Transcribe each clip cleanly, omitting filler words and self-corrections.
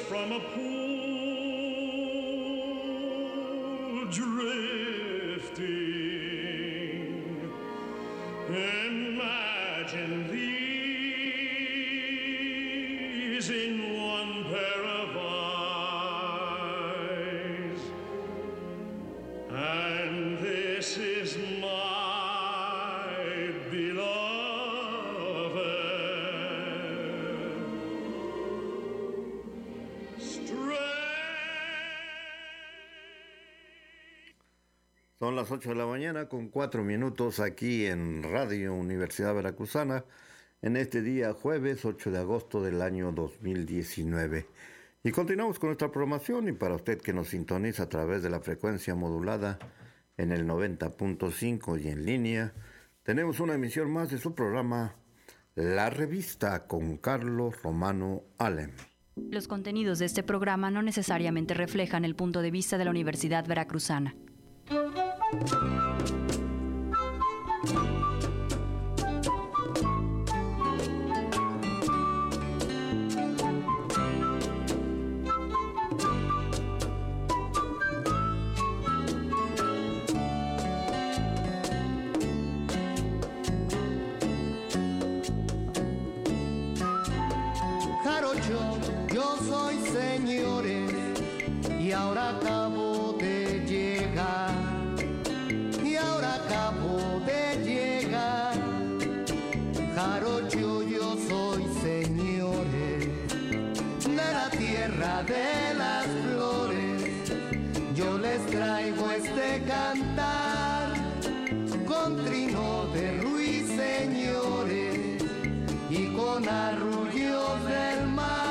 from a pool drifting. Imagine these in one pair of eyes, and this is my beloved. Son las 8 de la mañana con 4 minutos aquí en Radio Universidad Veracruzana, en este día jueves 8 de agosto del año 2019. Y continuamos con nuestra programación, y para usted que nos sintoniza a través de la frecuencia modulada en el 90.5 y en línea, tenemos una emisión más de su programa La Revista con Carlos Romano Alem. Los contenidos de este programa no necesariamente reflejan el punto de vista de la Universidad Veracruzana. Jarocho, yo soy señores, y ahora acabo de llegar. Jarocho, yo soy señores, de la tierra de las flores. Yo les traigo este cantar con trino de ruiseñores y con arrullos del mar.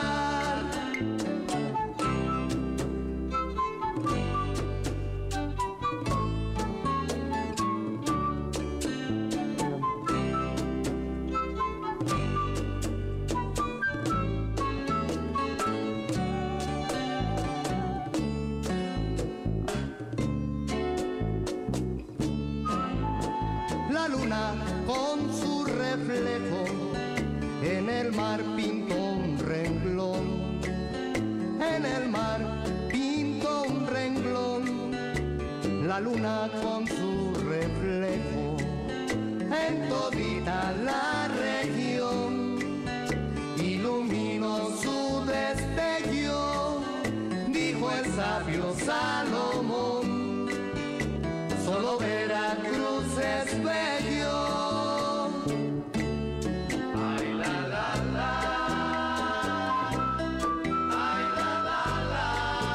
Con su reflejo en el mar pintó un renglón, en el mar pintó un renglón. La luna con su reflejo en todita la región iluminó su destello, dijo el sabio Salomón. Solo Veracruz es bello. Ay, la, la, la. Ay, la, la, la.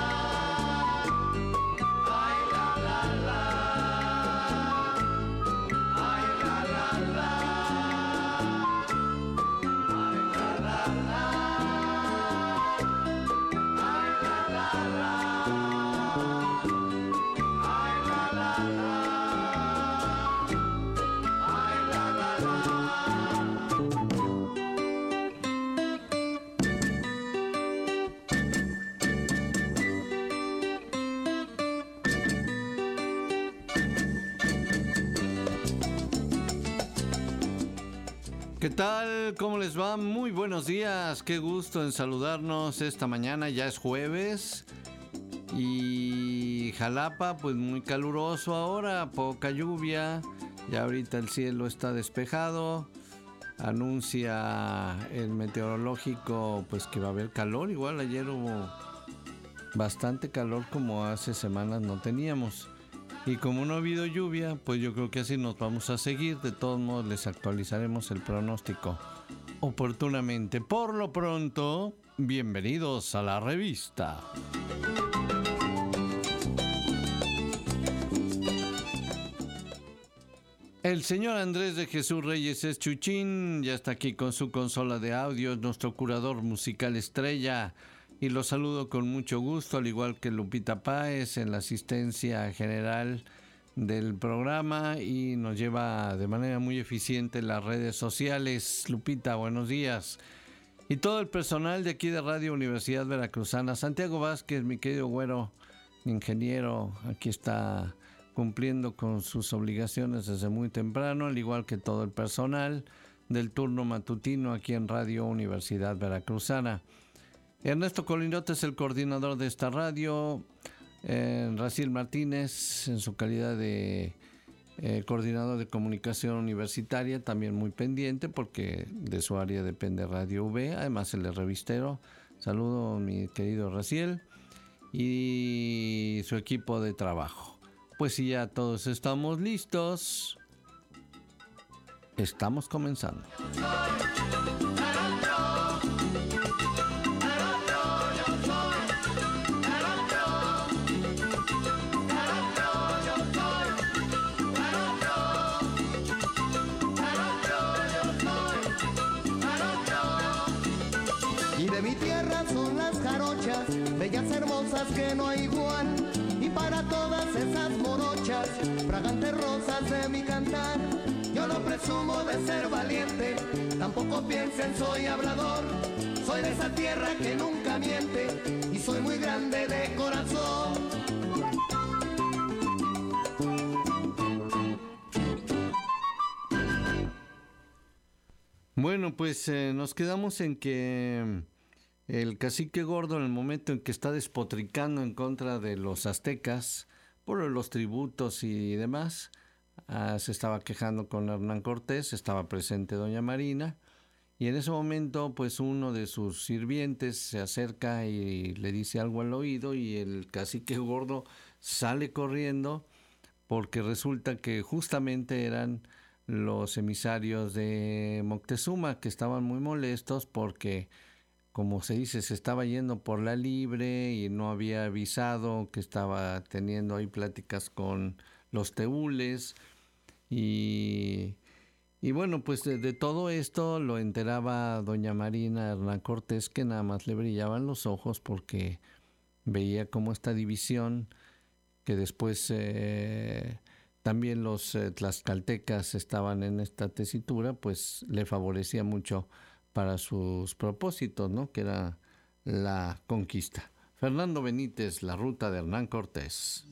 Ay, la, la, la. Ay, la, la, la. Ay, la, la, la. Ay, la, la, la. ¿Qué tal? ¿Cómo les va? Muy buenos días. Qué gusto en saludarnos esta mañana. Ya es jueves. Y Jalapa, pues muy caluroso ahora. Poca lluvia. Ya ahorita el cielo está despejado. Anuncia el meteorológico pues que va a haber calor. Igual ayer hubo bastante calor, como hace semanas no teníamos. Y como no ha habido lluvia, pues yo creo que así nos vamos a seguir. De todos modos, les actualizaremos el pronóstico oportunamente. Por lo pronto, bienvenidos a la revista. El señor Andrés de Jesús Reyes es Chuchín, ya está aquí con su consola de audio, nuestro curador musical estrella. Y los saludo con mucho gusto, al igual que Lupita Páez en la asistencia general del programa, y nos lleva de manera muy eficiente las redes sociales. Lupita, buenos días. Y todo el personal de aquí de Radio Universidad Veracruzana. Santiago Vázquez, mi querido güero, ingeniero, aquí está cumpliendo con sus obligaciones desde muy temprano, al igual que todo el personal del turno matutino aquí en Radio Universidad Veracruzana. Ernesto Colinote es el coordinador de esta radio. Raciel Martínez, en su calidad de coordinador de comunicación universitaria, también muy pendiente porque de su área depende Radio V, además el revistero. Saludo mi querido Raciel y su equipo de trabajo. Pues si ya todos estamos listos, estamos comenzando. Y de mi tierra son las jarochas, bellas hermosas que no hay igual. Y para todas esas morochas, fragantes rosas de mi cantar, yo no presumo de ser valiente, tampoco piensen soy hablador. Soy de esa tierra que nunca miente y soy muy grande de corazón. Bueno, pues nos quedamos en que el cacique Gordo, en el momento en que está despotricando en contra de los aztecas por los tributos y demás, se estaba quejando con Hernán Cortés, estaba presente doña Marina, y en ese momento pues uno de sus sirvientes se acerca y le dice algo al oído y el cacique Gordo sale corriendo porque resulta que justamente eran los emisarios de Moctezuma, que estaban muy molestos porque, como se dice, se estaba yendo por la libre y no había avisado que estaba teniendo ahí pláticas con los teúles. Y bueno, pues de todo esto lo enteraba doña Marina Hernán Cortés, que nada más le brillaban los ojos porque veía cómo esta división, que después también los tlaxcaltecas estaban en esta tesitura, pues le favorecía mucho para sus propósitos, ¿no? Que era la conquista. Fernando Benítez, La ruta de Hernán Cortés.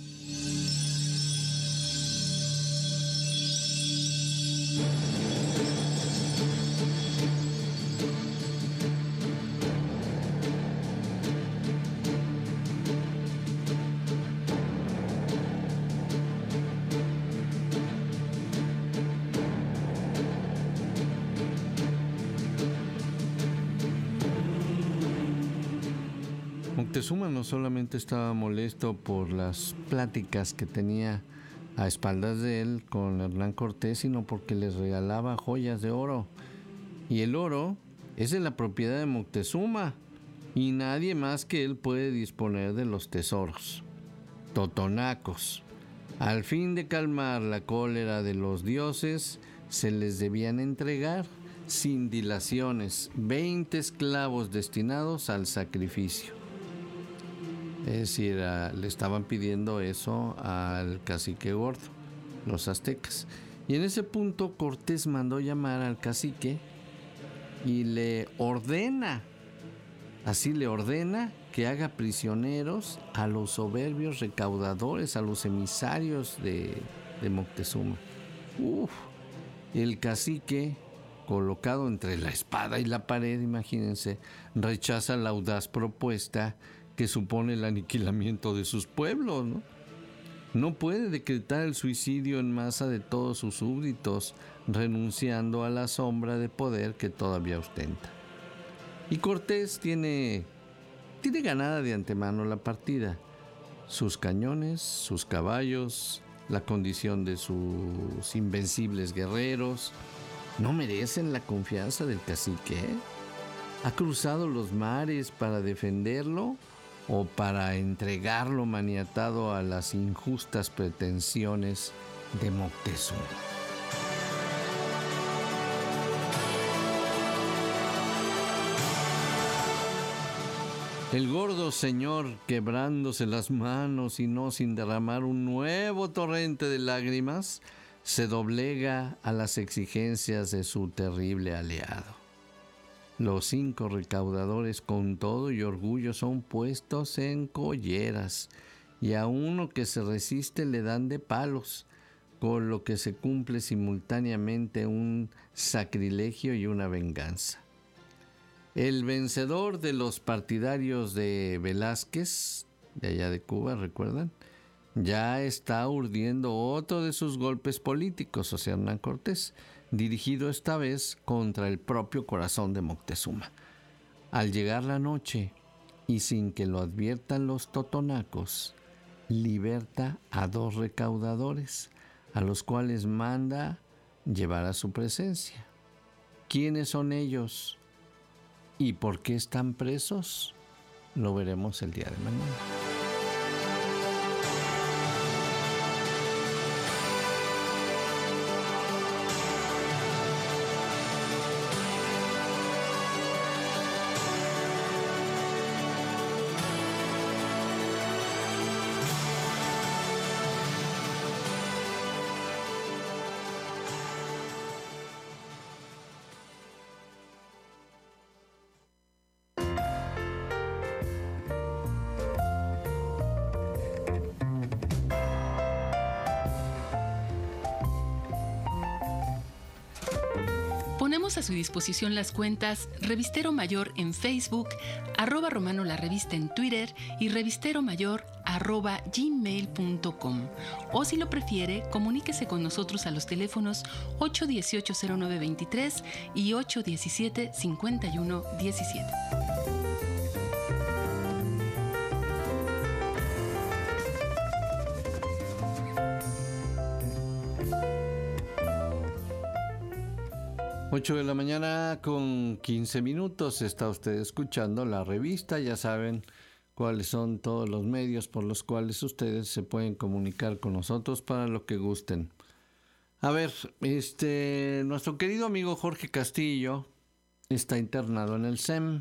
Moctezuma no solamente estaba molesto por las pláticas que tenía a espaldas de él con Hernán Cortés, sino porque les regalaba joyas de oro. Y el oro es de la propiedad de Moctezuma, y nadie más que él puede disponer de los tesoros. Totonacos. Al fin de calmar la cólera de los dioses, se les debían entregar, sin dilaciones, 20 esclavos destinados al sacrificio. Es decir, le estaban pidiendo eso al cacique Gordo, los aztecas. Y en ese punto Cortés mandó llamar al cacique y le ordena que haga prisioneros a los soberbios recaudadores, a los emisarios de Moctezuma. El cacique, colocado entre la espada y la pared, imagínense, rechaza la audaz propuesta que supone el aniquilamiento de sus pueblos, ¿no? No puede decretar el suicidio en masa de todos sus súbditos, renunciando a la sombra de poder que todavía ostenta. Y Cortés tiene ganada de antemano la partida. Sus cañones, sus caballos, la condición de sus invencibles guerreros, no merecen la confianza del cacique. ¿Ha cruzado los mares para defenderlo o para entregarlo maniatado a las injustas pretensiones de Moctezuma? El gordo señor, quebrándose las manos y no sin derramar un nuevo torrente de lágrimas, se doblega a las exigencias de su terrible aliado. Los 5 recaudadores con todo y orgullo son puestos en colleras, y a uno que se resiste le dan de palos, con lo que se cumple simultáneamente un sacrilegio y una venganza. El vencedor de los partidarios de Velázquez, de allá de Cuba, ¿recuerdan? Ya está urdiendo otro de sus golpes políticos, o sea, Hernán Cortés, dirigido esta vez contra el propio corazón de Moctezuma. Al llegar la noche, y sin que lo adviertan los totonacos, liberta a 2 recaudadores, a los cuales manda llevar a su presencia. ¿Quiénes son ellos? ¿Y por qué están presos? Lo veremos el día de mañana. Ponemos a su disposición las cuentas Revistero Mayor en Facebook, @Romano la Revista en Twitter y revisteromayor@gmail.com. O si lo prefiere, comuníquese con nosotros a los teléfonos 818-0923 y 817-5117. Ocho de la mañana con 15 minutos. Está usted escuchando la revista. Ya saben cuáles son todos los medios por los cuales ustedes se pueden comunicar con nosotros para lo que gusten. A ver, nuestro querido amigo Jorge Castillo está internado en el SEM.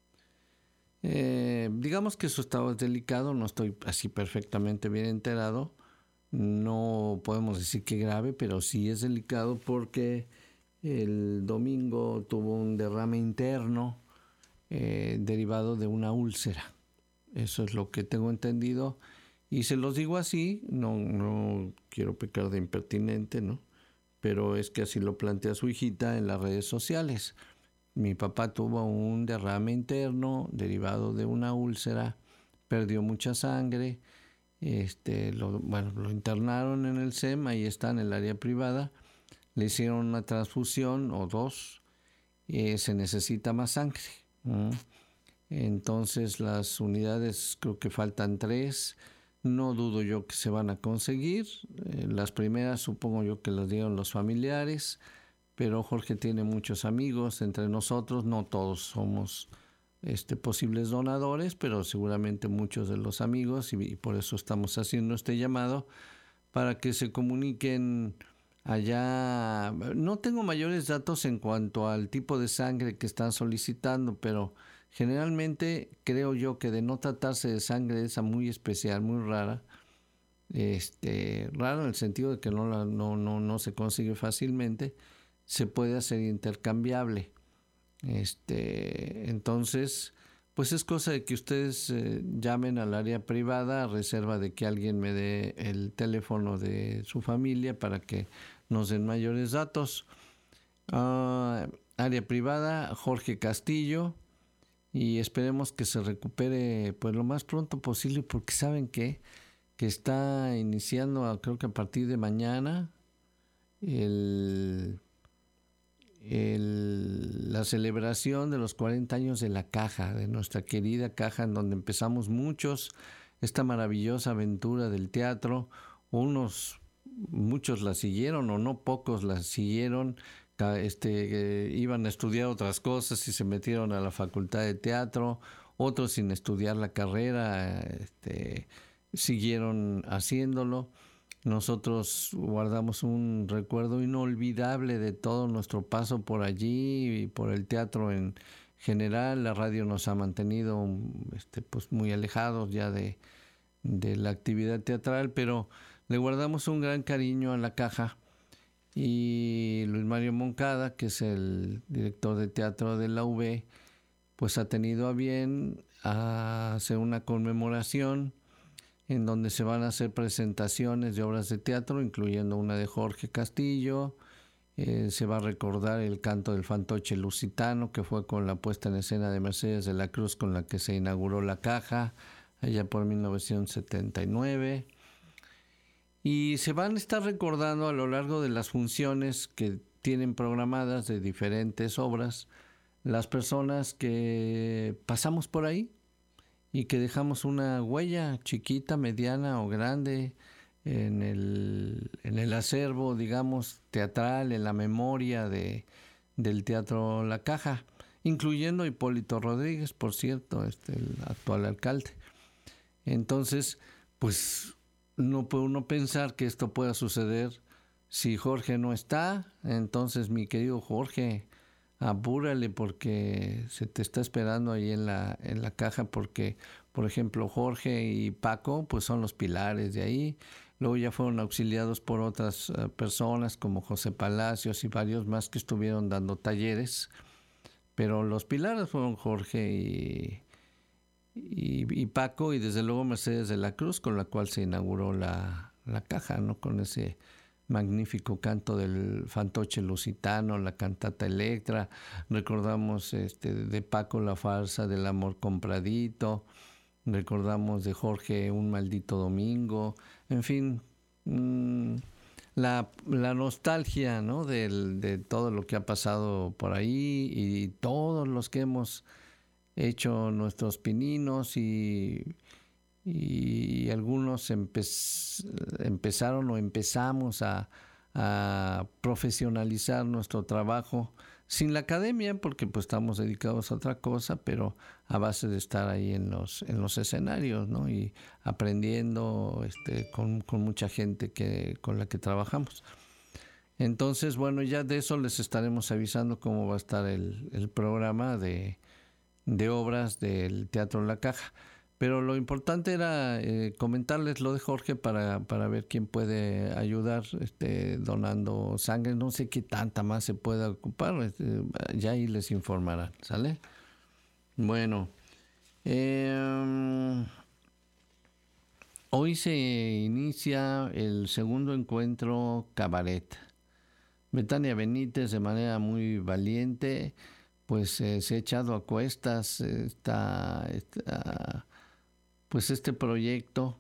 Digamos que su estado es delicado, no estoy así perfectamente bien enterado. No podemos decir que grave, pero sí es delicado porque el domingo tuvo un derrame interno derivado de una úlcera. Eso es lo que tengo entendido. Y se los digo así, no quiero pecar de impertinente, ¿no? Pero es que así lo plantea su hijita en las redes sociales. Mi papá tuvo un derrame interno derivado de una úlcera, perdió mucha sangre, lo internaron en el SEM, ahí está en el área privada. Le hicieron una transfusión o 2, se necesita más sangre. Entonces las unidades creo que faltan 3, no dudo yo que se van a conseguir. Las primeras supongo yo que las dieron los familiares, pero Jorge tiene muchos amigos entre nosotros, no todos somos posibles donadores, pero seguramente muchos de los amigos, y por eso estamos haciendo este llamado, para que se comuniquen allá. No tengo mayores datos en cuanto al tipo de sangre que están solicitando, pero generalmente creo yo que de no tratarse de sangre esa muy especial, muy rara, rara en el sentido de que no se consigue fácilmente, se puede hacer intercambiable. Entonces, pues es cosa de que ustedes llamen al área privada a reserva de que alguien me dé el teléfono de su familia para que nos den mayores datos. Área privada, Jorge Castillo, y esperemos que se recupere pues lo más pronto posible, porque saben que está iniciando, creo que a partir de mañana, la celebración de los 40 años de la Caja, de nuestra querida Caja, en donde empezamos muchos esta maravillosa aventura del teatro. Muchos la siguieron, o no pocos la siguieron, iban a estudiar otras cosas y se metieron a la facultad de teatro, otros sin estudiar la carrera siguieron haciéndolo. Nosotros guardamos un recuerdo inolvidable de todo nuestro paso por allí y por el teatro en general. La radio nos ha mantenido pues muy alejados ya de la actividad teatral, pero le guardamos un gran cariño a la Caja. Y Luis Mario Moncada, que es el director de teatro de la UB, pues ha tenido a bien a hacer una conmemoración en donde se van a hacer presentaciones de obras de teatro, incluyendo una de Jorge Castillo, Se va a recordar el canto del fantoche lusitano, que fue con la puesta en escena de Mercedes de la Cruz, con la que se inauguró la caja, allá por 1979. Y se van a estar recordando a lo largo de las funciones que tienen programadas de diferentes obras, las personas que pasamos por ahí y que dejamos una huella chiquita, mediana o grande en el acervo, digamos, teatral, en la memoria del Teatro La Caja, incluyendo a Hipólito Rodríguez, por cierto, el actual alcalde. Entonces, pues no puede uno pensar que esto pueda suceder si Jorge no está. Entonces, mi querido Jorge, apúrale porque se te está esperando ahí en la caja, porque, por ejemplo, Jorge y Paco, pues son los pilares de ahí. Luego ya fueron auxiliados por otras personas como José Palacios y varios más que estuvieron dando talleres. Pero los pilares fueron Jorge y Paco, y desde luego Mercedes de la Cruz, con la cual se inauguró la caja, ¿no? Con ese magnífico canto del fantoche lusitano, la cantata Electra. Recordamos de Paco la farsa del amor compradito. Recordamos de Jorge Un maldito domingo. En fin, la nostalgia, ¿no? de todo lo que ha pasado por ahí, y todos los que hemos hecho nuestros pininos, y algunos empezaron o empezamos a profesionalizar nuestro trabajo sin la academia, porque pues estamos dedicados a otra cosa, pero a base de estar ahí en los escenarios, ¿no? Y aprendiendo con mucha gente con la que trabajamos. Entonces, bueno, ya de eso les estaremos avisando cómo va a estar el programa de obras del Teatro La Caja. Pero lo importante era comentarles lo de Jorge para ver quién puede ayudar donando sangre. No sé qué tanta más se pueda ocupar, ya ahí les informarán, ¿sale? Bueno, hoy se inicia el segundo encuentro cabaret. Betania Benítez, de manera muy valiente, pues se ha echado a cuestas pues este proyecto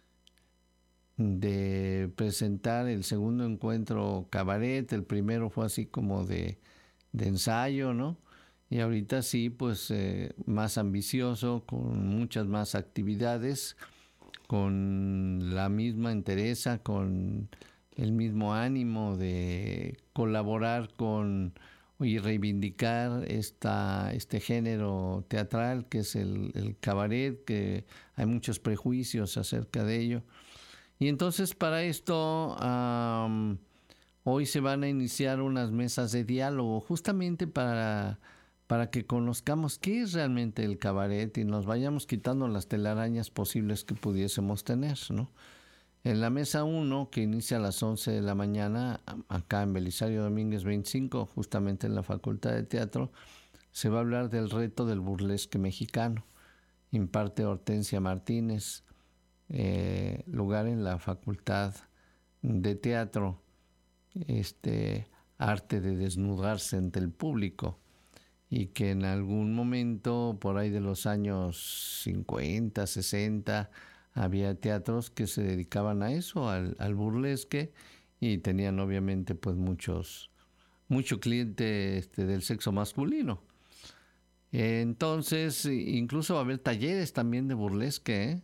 de presentar el segundo encuentro cabaret. El primero fue así como de ensayo, ¿no? Y ahorita sí, pues más ambicioso, con muchas más actividades, con la misma entereza, con el mismo ánimo de colaborar con y reivindicar este género teatral que es el cabaret, que hay muchos prejuicios acerca de ello. Y entonces para esto hoy se van a iniciar unas mesas de diálogo, justamente para que conozcamos qué es realmente el cabaret y nos vayamos quitando las telarañas posibles que pudiésemos tener, ¿no? En la mesa 1, que inicia a las 11 de la mañana, acá en Belisario Domínguez 25, justamente en la Facultad de Teatro, se va a hablar del reto del burlesque mexicano. Imparte Hortensia Martínez, lugar en la Facultad de Teatro, arte de desnudarse ante el público, y que en algún momento, por ahí de los años 50, 60, había teatros que se dedicaban a eso, al burlesque, y tenían obviamente pues mucho cliente del sexo masculino. Entonces, incluso va a haber talleres también de burlesque, ¿eh?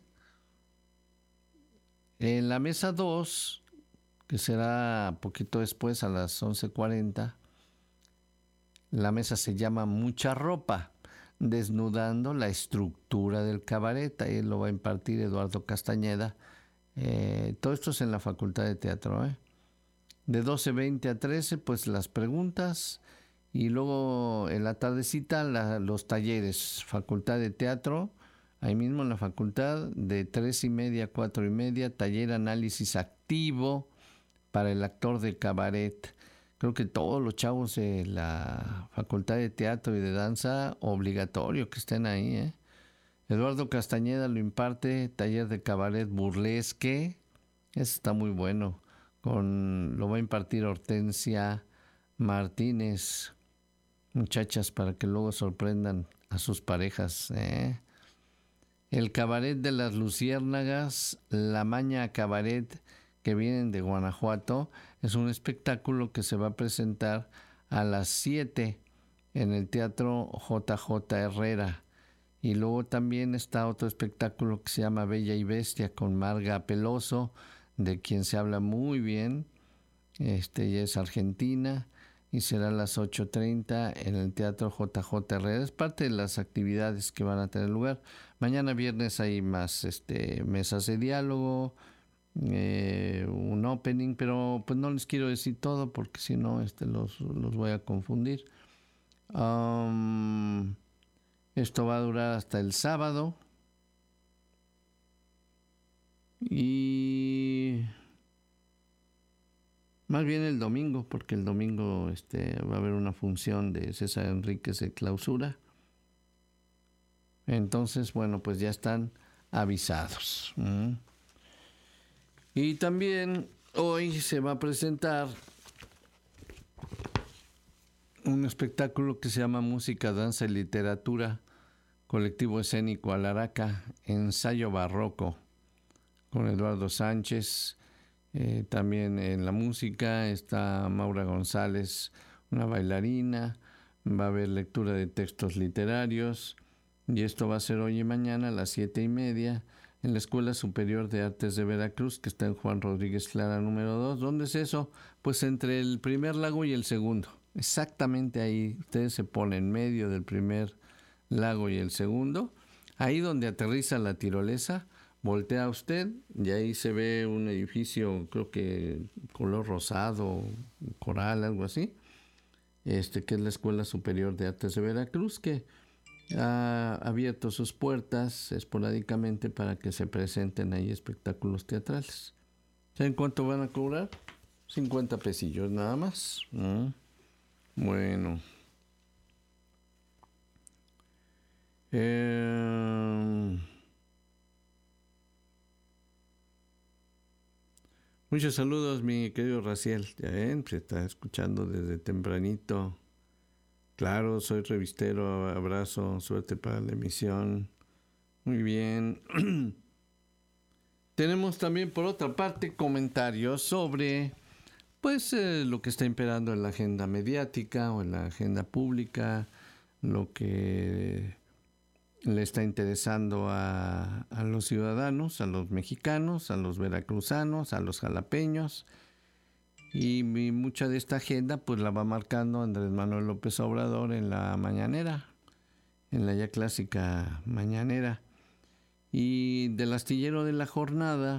En la mesa 2, que será poquito después, a las 11:40, la mesa se llama Mucha Ropa, desnudando la estructura del cabaret. Ahí lo va a impartir Eduardo Castañeda. Todo esto es en la Facultad de Teatro, ¿eh? De 12:20 a 13, pues las preguntas, y luego en la tardecita los talleres. Facultad de Teatro, ahí mismo en la facultad, de 3:30 a 4:30, taller análisis activo para el actor de cabaret. Creo que todos los chavos de la Facultad de Teatro y de Danza, obligatorio que estén ahí, ¿eh? Eduardo Castañeda lo imparte, taller de cabaret burlesque. Ese está muy bueno. Lo va a impartir Hortensia Martínez. Muchachas, para que luego sorprendan a sus parejas, ¿eh? El Cabaret de las Luciérnagas, La Maña Cabaret, que vienen de Guanajuato, es un espectáculo que se va a presentar a las 7 en el Teatro JJ Herrera. Y luego también está otro espectáculo que se llama Bella y Bestia con Marga Peloso, de quien se habla muy bien. Ella es argentina y será a las 8:30 en el Teatro JJ Herrera. Es parte de las actividades que van a tener lugar. Mañana viernes hay más mesas de diálogo, un opening, pero pues no les quiero decir todo porque si no los voy a confundir. Esto va a durar hasta el sábado y más bien el domingo, porque el domingo va a haber una función de César Enríquez de clausura. Entonces, bueno, pues ya están avisados. Y también hoy se va a presentar un espectáculo que se llama Música, Danza y Literatura, Colectivo Escénico Alaraca, Ensayo Barroco, con Eduardo Sánchez. También en la música está Maura González, una bailarina. Va a haber lectura de textos literarios. Y esto va a ser hoy y mañana a las 7:30 en la Escuela Superior de Artes de Veracruz, que está en Juan Rodríguez Clara número 2. ¿Dónde es eso? Pues entre el primer lago y el segundo. Exactamente ahí. Ustedes se ponen en medio del primer lago y el segundo. Ahí donde aterriza la tirolesa, voltea usted y ahí se ve un edificio, creo que color rosado, coral, algo así. Que es la Escuela Superior de Artes de Veracruz, que ha abierto sus puertas esporádicamente para que se presenten ahí espectáculos teatrales. ¿Saben cuánto van a cobrar? 50 pesillos nada más. Bueno. Muchos saludos, mi querido Raciel. Ya ven, se está escuchando desde tempranito. Claro, soy revistero, abrazo, suerte para la emisión. Muy bien. Tenemos también, por otra parte, comentarios sobre lo que está imperando en la agenda mediática o en la agenda pública, lo que le está interesando a los ciudadanos, a los mexicanos, a los veracruzanos, a los jalapeños. Y mucha de esta agenda pues la va marcando Andrés Manuel López Obrador en la mañanera, en la ya clásica mañanera. Y del astillero de la jornada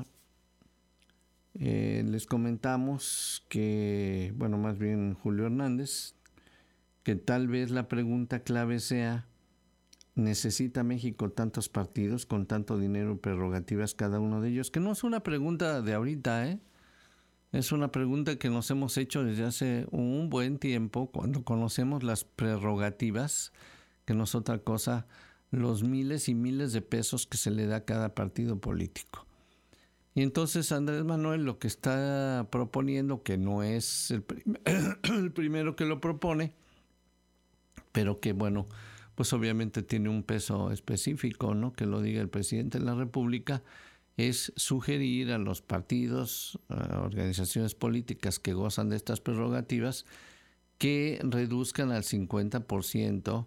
les comentamos que, bueno, más bien Julio Hernández, que tal vez la pregunta clave sea: ¿necesita México tantos partidos con tanto dinero y prerrogativas cada uno de ellos? Que no es una pregunta de ahorita, Es una pregunta que nos hemos hecho desde hace un buen tiempo, cuando conocemos las prerrogativas, que no es otra cosa, los miles y miles de pesos que se le da a cada partido político. Y entonces Andrés Manuel lo que está proponiendo, que no es el primero que lo propone, pero que bueno, pues obviamente tiene un peso específico, ¿no? Que lo diga el presidente de la República, es sugerir a los partidos, a organizaciones políticas que gozan de estas prerrogativas, que reduzcan al 50%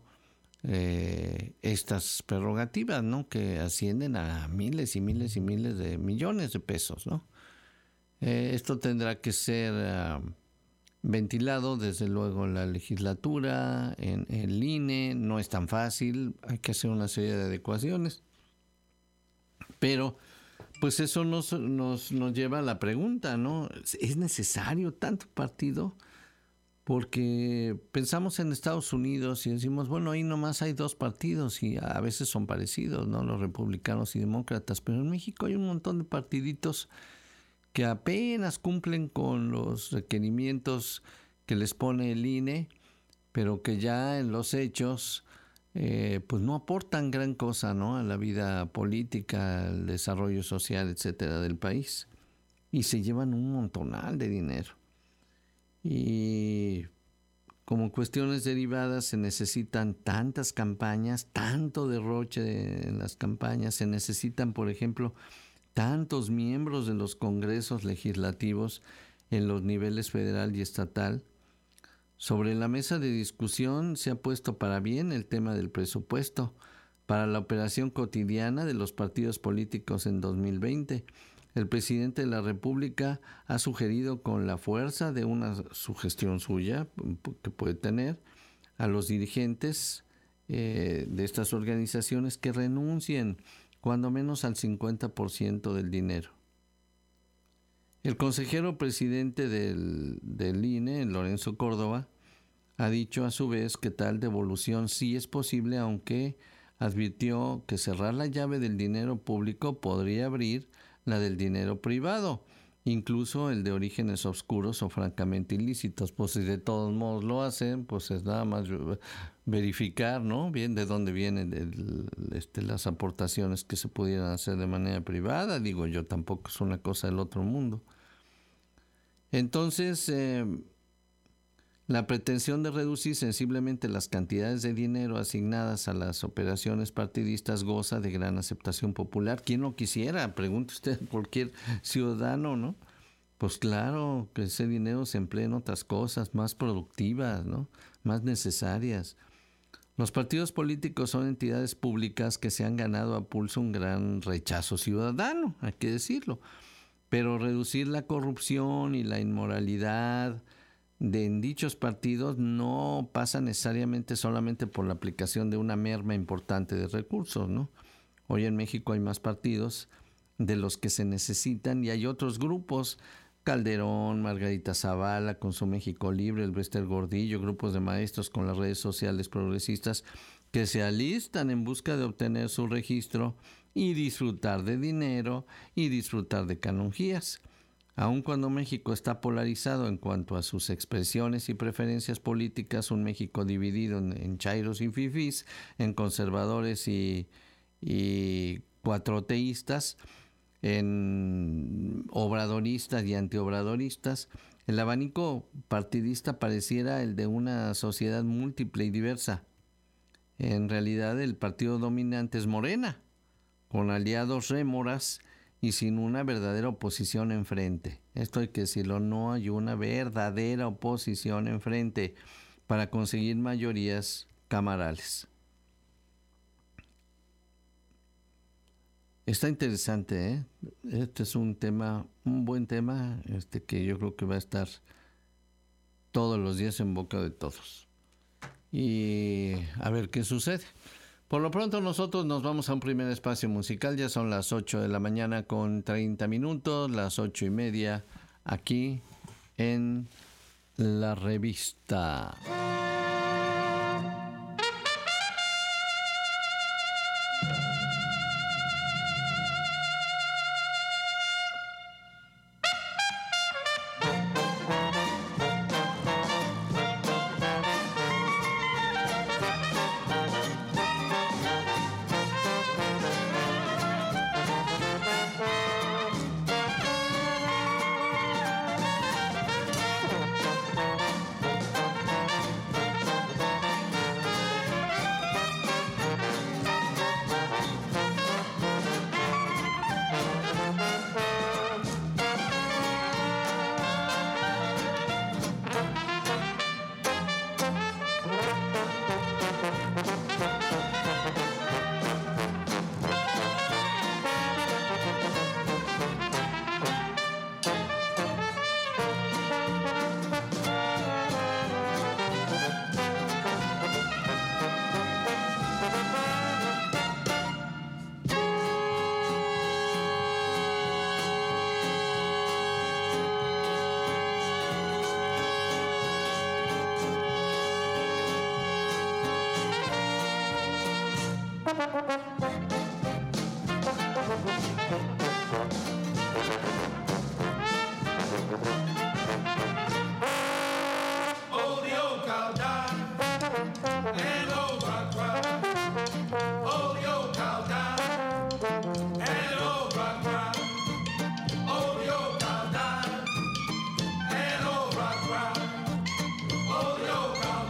estas prerrogativas, ¿no? Que ascienden a miles y miles y miles de millones de pesos, ¿no? Esto tendrá que ser ventilado, desde luego, en la legislatura, en el INE. No es tan fácil, hay que hacer una serie de adecuaciones. Pero pues eso nos lleva a la pregunta, ¿no? ¿Es necesario tanto partido? Porque pensamos en Estados Unidos y decimos, bueno, ahí nomás hay 2 partidos y a veces son parecidos, ¿no? Los republicanos y demócratas. Pero en México hay un montón de partiditos que apenas cumplen con los requerimientos que les pone el INE, pero que ya en los hechos pues no aportan gran cosa, ¿no? A la vida política, al desarrollo social, etcétera, del país. Y se llevan un montonal de dinero. Y como cuestiones derivadas se necesitan tantas campañas, tanto derroche en las campañas, se necesitan, por ejemplo, tantos miembros de los congresos legislativos en los niveles federal y estatal. Sobre la mesa de discusión se ha puesto para bien el tema del presupuesto para la operación cotidiana de los partidos políticos en 2020. El presidente de la República ha sugerido, con la fuerza de una sugestión suya que puede tener, a los dirigentes de estas organizaciones que renuncien cuando menos al 50% del dinero. El consejero presidente del INE, Lorenzo Córdoba, ha dicho a su vez que tal devolución sí es posible, aunque advirtió que cerrar la llave del dinero público podría abrir la del dinero privado, incluso el de orígenes oscuros o francamente ilícitos. Pues si de todos modos lo hacen, pues es nada más verificar, ¿no? Bien de dónde vienen las aportaciones que se pudieran hacer de manera privada. Digo yo, tampoco es una cosa del otro mundo. Entonces, la pretensión de reducir sensiblemente las cantidades de dinero asignadas a las operaciones partidistas goza de gran aceptación popular. ¿Quién lo quisiera? Pregunte usted a cualquier ciudadano, ¿no? Pues claro, que ese dinero se emplee en otras cosas más productivas, ¿no? Más necesarias. Los partidos políticos son entidades públicas que se han ganado a pulso un gran rechazo ciudadano, hay que decirlo. Pero reducir la corrupción y la inmoralidad en dichos partidos no pasa necesariamente solamente por la aplicación de una merma importante de recursos, ¿no? Hoy en México hay más partidos de los que se necesitan y hay otros grupos, Calderón, Margarita Zavala con su México Libre, el Bester Gordillo, grupos de maestros con las redes sociales progresistas que se alistan en busca de obtener su registro y disfrutar de dinero y disfrutar de canonjías. Aun cuando México está polarizado en cuanto a sus expresiones y preferencias políticas, un México dividido en chairos y fifís, en conservadores y cuatroteístas, en obradoristas y antiobradoristas, el abanico partidista pareciera el de una sociedad múltiple y diversa. En realidad, el partido dominante es Morena, con aliados rémoras y sin una verdadera oposición enfrente. Esto hay que decirlo, no hay una verdadera oposición enfrente para conseguir mayorías camarales. Está interesante, ¿eh? Este es un buen tema, que yo creo que va a estar todos los días en boca de todos. Y a ver qué sucede. Por lo pronto nosotros nos vamos a un primer espacio musical, ya son las 8 de la mañana con 30 minutos, las 8:30 aquí en La Revista. Oh,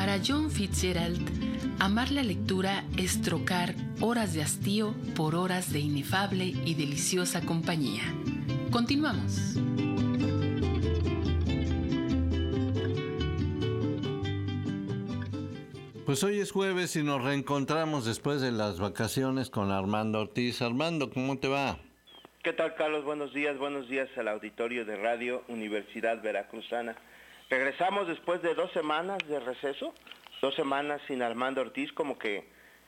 Para John Fitzgerald, amar la lectura es trocar horas de hastío por horas de inefable y deliciosa compañía. Continuamos. Pues hoy es jueves y nos reencontramos después de las vacaciones con Armando Ortiz. Armando, ¿cómo te va? ¿Qué tal, Carlos? Buenos días al auditorio de Radio Universidad Veracruzana. Regresamos después de 2 semanas de receso, 2 semanas sin Armando Ortiz, como que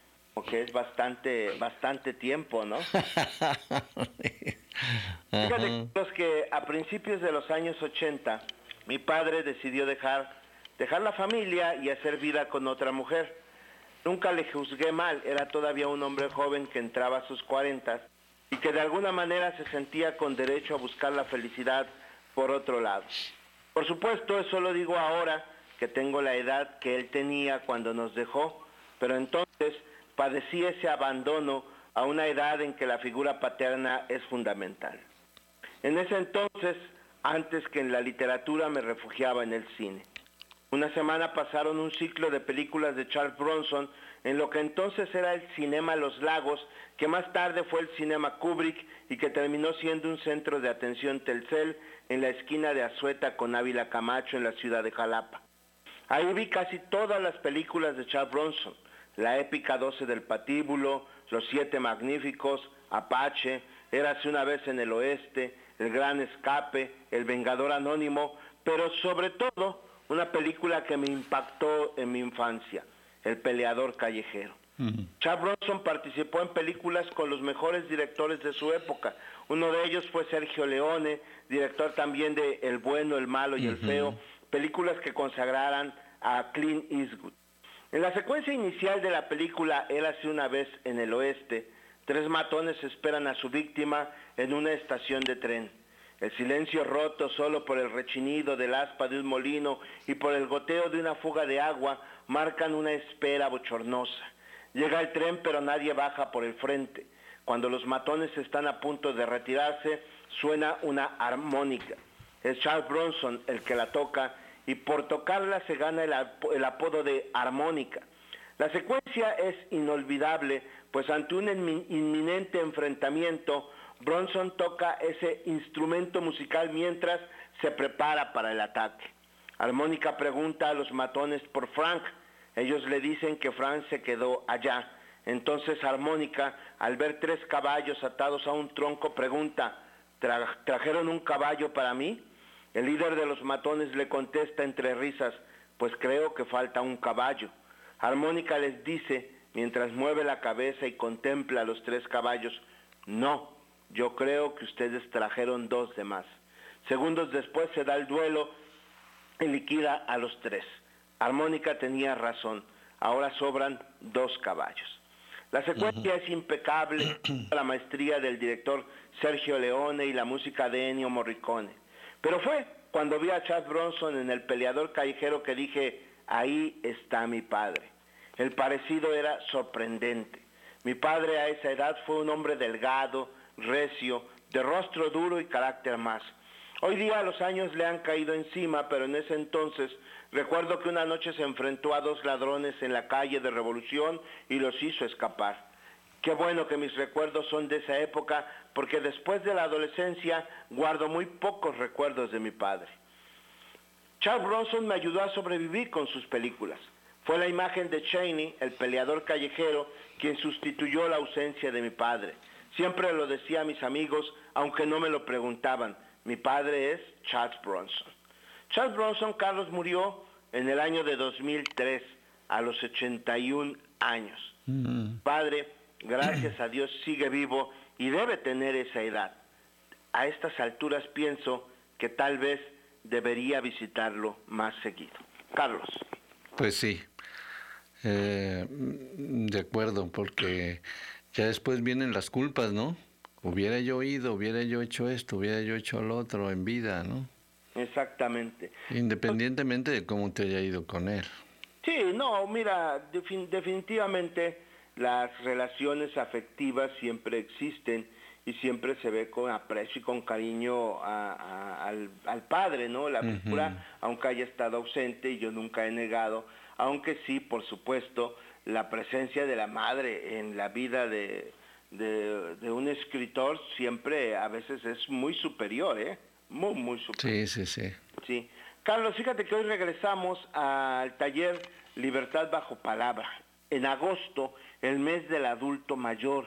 es bastante tiempo, ¿no? Fíjate, Carlos, que a principios de los años 80, mi padre decidió dejar la familia y hacer vida con otra mujer. Nunca le juzgué mal, era todavía un hombre joven que entraba a sus 40 y que de alguna manera se sentía con derecho a buscar la felicidad por otro lado. Por supuesto, eso lo digo ahora que tengo la edad que él tenía cuando nos dejó, pero entonces padecí ese abandono a una edad en que la figura paterna es fundamental. En ese entonces, antes que en la literatura, me refugiaba en el cine. Una semana pasaron un ciclo de películas de Charles Bronson en lo que entonces era el Cinema Los Lagos, que más tarde fue el Cinema Kubrick y que terminó siendo un centro de atención Telcel en la esquina de Azueta con Ávila Camacho en la ciudad de Jalapa. Ahí vi casi todas las películas de Charles Bronson, la épica 12 del Patíbulo, Los 7 Magníficos, Apache, Érase una vez en el Oeste, El Gran Escape, El Vengador Anónimo, pero sobre todo una película que me impactó en mi infancia, El Peleador Callejero. Charles Bronson participó en películas con los mejores directores de su época. Uno de ellos fue Sergio Leone, director también de El Bueno, el Malo y el Feo, películas que consagraran a Clint Eastwood. En la secuencia inicial de la película Érase una vez en el Oeste, 3 matones esperan a su víctima en una estación de tren. El silencio roto solo por el rechinido del aspa de un molino y por el goteo de una fuga de agua marcan una espera bochornosa. Llega el tren pero nadie baja por el frente. Cuando los matones están a punto de retirarse, suena una armónica. Es Charles Bronson el que la toca y por tocarla se gana el apodo de armónica. La secuencia es inolvidable, pues ante un inminente enfrentamiento, Bronson toca ese instrumento musical mientras se prepara para el ataque. Armónica pregunta a los matones por Frank. Ellos le dicen que Frank se quedó allá. Entonces Armónica, al ver 3 caballos atados a un tronco, pregunta, ¿trajeron un caballo para mí? El líder de los matones le contesta entre risas, pues creo que falta un caballo. Armónica les dice, mientras mueve la cabeza y contempla a los 3 caballos, no. Yo creo que ustedes trajeron 2 de más. Segundos después se da el duelo y liquida a los 3. Armónica tenía razón. Ahora sobran 2 caballos. La secuencia es impecable, la maestría del director Sergio Leone y la música de Ennio Morricone. Pero fue cuando vi a Charles Bronson en El Peleador Callejero que dije, ahí está mi padre. El parecido era sorprendente. Mi padre a esa edad fue un hombre delgado, recio, de rostro duro y carácter más. Hoy día los años le han caído encima, pero en ese entonces recuerdo que una noche se enfrentó a 2 ladrones en la calle de Revolución y los hizo escapar. Qué bueno que mis recuerdos son de esa época, porque después de la adolescencia guardo muy pocos recuerdos de mi padre. Charles Bronson me ayudó a sobrevivir con sus películas. Fue la imagen de Chaney, el peleador callejero, quien sustituyó la ausencia de mi padre. Siempre lo decía a mis amigos, aunque no me lo preguntaban. Mi padre es Charles Bronson. Charles Bronson, Carlos, murió en el año de 2003, a los 81 años. Padre, gracias a Dios, sigue vivo y debe tener esa edad. A estas alturas pienso que tal vez debería visitarlo más seguido. Carlos. Pues sí, de acuerdo, porque ya después vienen las culpas, ¿no? Hubiera yo ido, hubiera yo hecho esto, hubiera yo hecho lo otro en vida, ¿no? Exactamente. Independientemente de cómo te haya ido con él. Sí, no, mira, definitivamente las relaciones afectivas siempre existen y siempre se ve con aprecio y con cariño al padre, ¿no? La figura, aunque haya estado ausente, y yo nunca he negado, aunque sí, por supuesto, la presencia de la madre en la vida de un escritor siempre a veces es muy superior, muy superior. Sí. Carlos, fíjate que hoy regresamos al taller Libertad bajo palabra. En agosto, el mes del adulto mayor.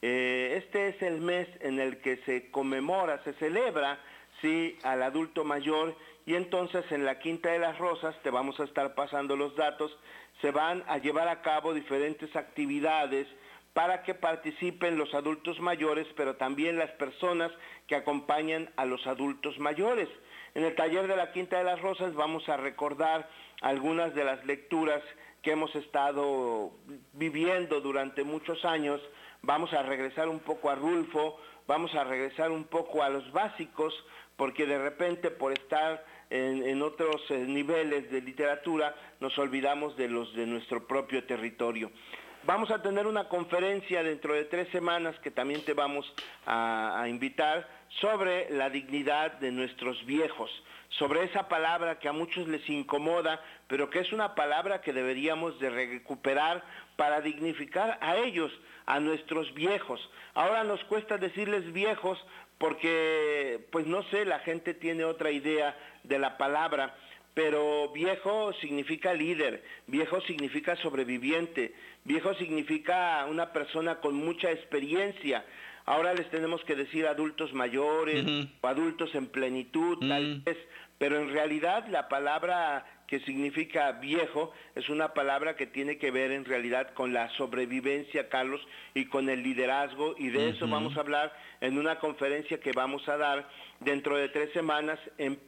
Este es el mes en el que se conmemora, se celebra, sí, al adulto mayor, y entonces en la Quinta de las Rosas, te vamos a estar pasando los datos, se van a llevar a cabo diferentes actividades para que participen los adultos mayores, pero también las personas que acompañan a los adultos mayores. En el taller de la Quinta de las Rosas vamos a recordar algunas de las lecturas que hemos estado viviendo durante muchos años. Vamos a regresar un poco a Rulfo, vamos a regresar un poco a los básicos, porque de repente por estar en otros niveles de literatura nos olvidamos de los de nuestro propio territorio. Vamos a tener una conferencia dentro de 3 semanas que también te vamos a invitar sobre la dignidad de nuestros viejos, sobre esa palabra que a muchos les incomoda, pero que es una palabra que deberíamos de recuperar para dignificar a ellos, a nuestros viejos. Ahora nos cuesta decirles viejos porque, pues no sé, la gente tiene otra idea de la palabra, pero viejo significa líder, viejo significa sobreviviente, viejo significa una persona con mucha experiencia. Ahora les tenemos que decir adultos mayores o adultos en plenitud, tal vez, pero en realidad la palabra que significa viejo es una palabra que tiene que ver en realidad con la sobrevivencia, Carlos, y con el liderazgo, y de eso vamos a hablar en una conferencia que vamos a dar dentro de 3 semanas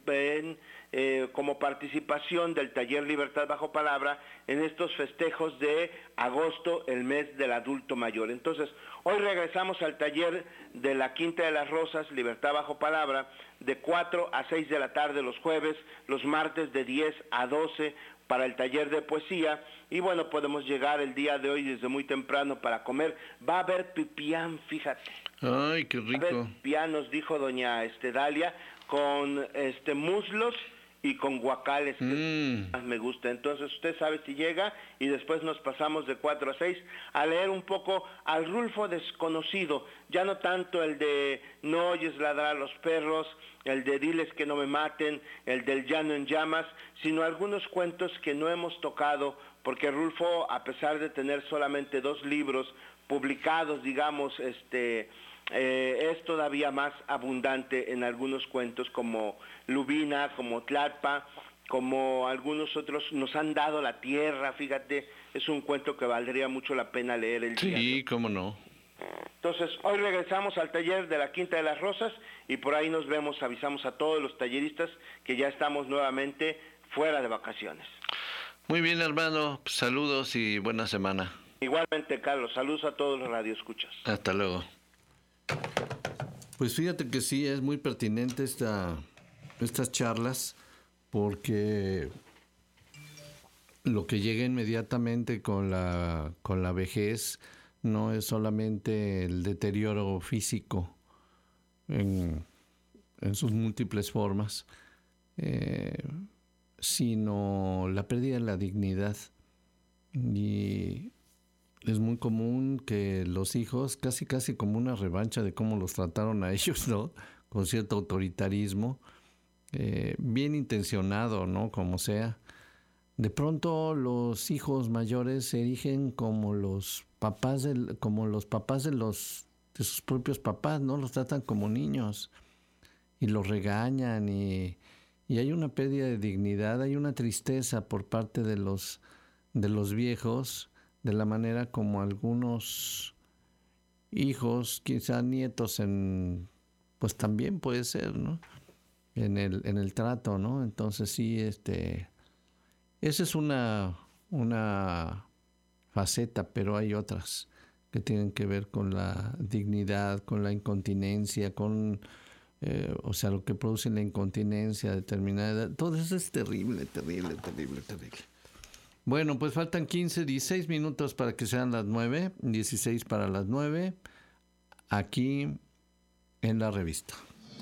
como participación del taller Libertad bajo palabra en estos festejos de agosto, el mes del adulto mayor. Entonces, hoy regresamos al taller de la Quinta de las Rosas, Libertad bajo palabra, de 4 a 6 de la tarde los jueves, los martes de 10 a 12 para el taller de poesía, y bueno, podemos llegar el día de hoy desde muy temprano para comer. Va a haber pipián, fíjate. Ay, qué rico. Va a haber pipián, nos dijo doña Dalia, con muslos y con guacales, que más me gusta. Entonces usted sabe si llega, y después nos pasamos de 4 a 6 a leer un poco al Rulfo desconocido, ya no tanto el de No oyes ladrar a los perros, el de Diles que no me maten, el del Llano en llamas, sino algunos cuentos que no hemos tocado, porque Rulfo, a pesar de tener solamente 2 libros publicados, digamos, es todavía más abundante en algunos cuentos como Lubina, como Tlalpa, como algunos otros. Nos han dado la tierra, fíjate, es un cuento que valdría mucho la pena leer el día. Sí, cómo no. Entonces, hoy regresamos al taller de la Quinta de las Rosas y por ahí nos vemos, avisamos a todos los talleristas que ya estamos nuevamente fuera de vacaciones. Muy bien, hermano, saludos y buena semana. Igualmente, Carlos, saludos a todos los radioescuchas. Hasta luego. Pues fíjate que sí, es muy pertinente estas charlas, porque lo que llega inmediatamente con la vejez no es solamente el deterioro físico en sus múltiples formas, sino la pérdida de la dignidad. Y es muy común que los hijos, casi como una revancha de cómo los trataron a ellos, ¿no? Con cierto autoritarismo, bien intencionado, ¿no? Como sea. De pronto los hijos mayores se erigen como los papás de sus propios papás, ¿no? Los tratan como niños y los regañan, y hay una pérdida de dignidad, hay una tristeza por parte de los viejos, de la manera como algunos hijos, quizá nietos, pues también puede ser, ¿no? En el trato, ¿no? Entonces sí, esa es una faceta, pero hay otras que tienen que ver con la dignidad, con la incontinencia, o sea, lo que produce la incontinencia a determinada edad. Todo eso es terrible. Bueno, pues faltan 16 minutos para que sean las 9, 16 para las 9, aquí en la revista.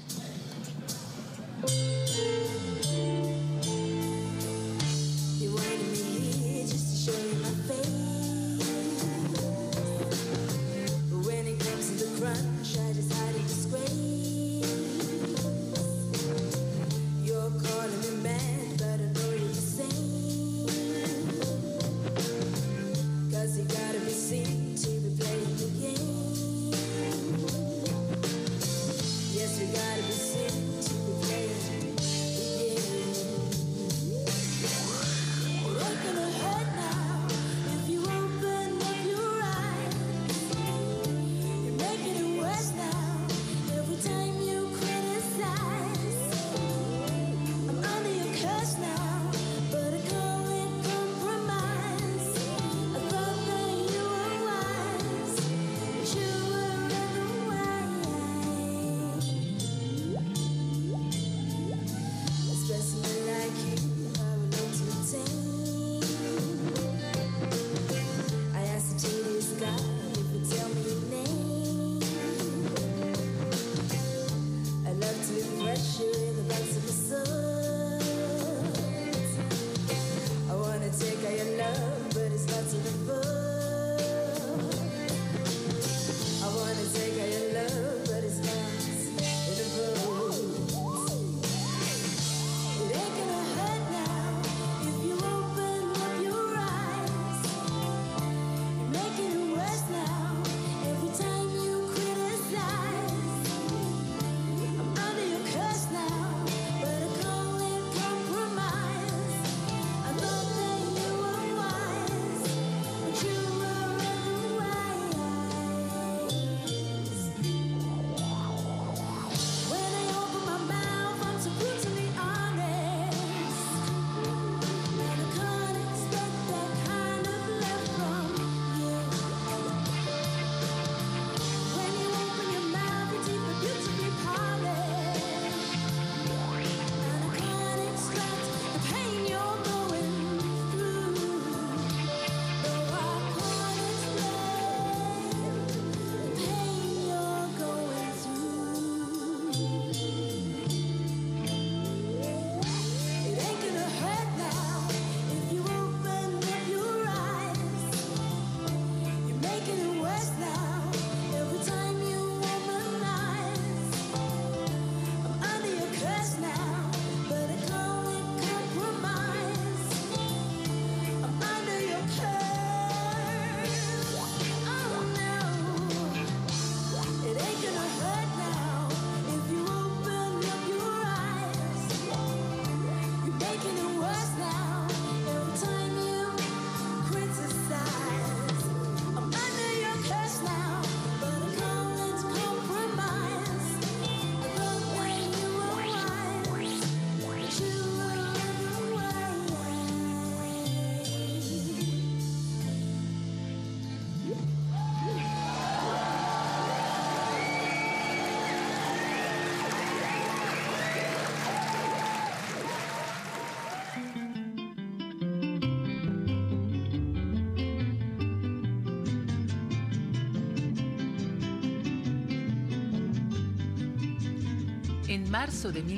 En marzo de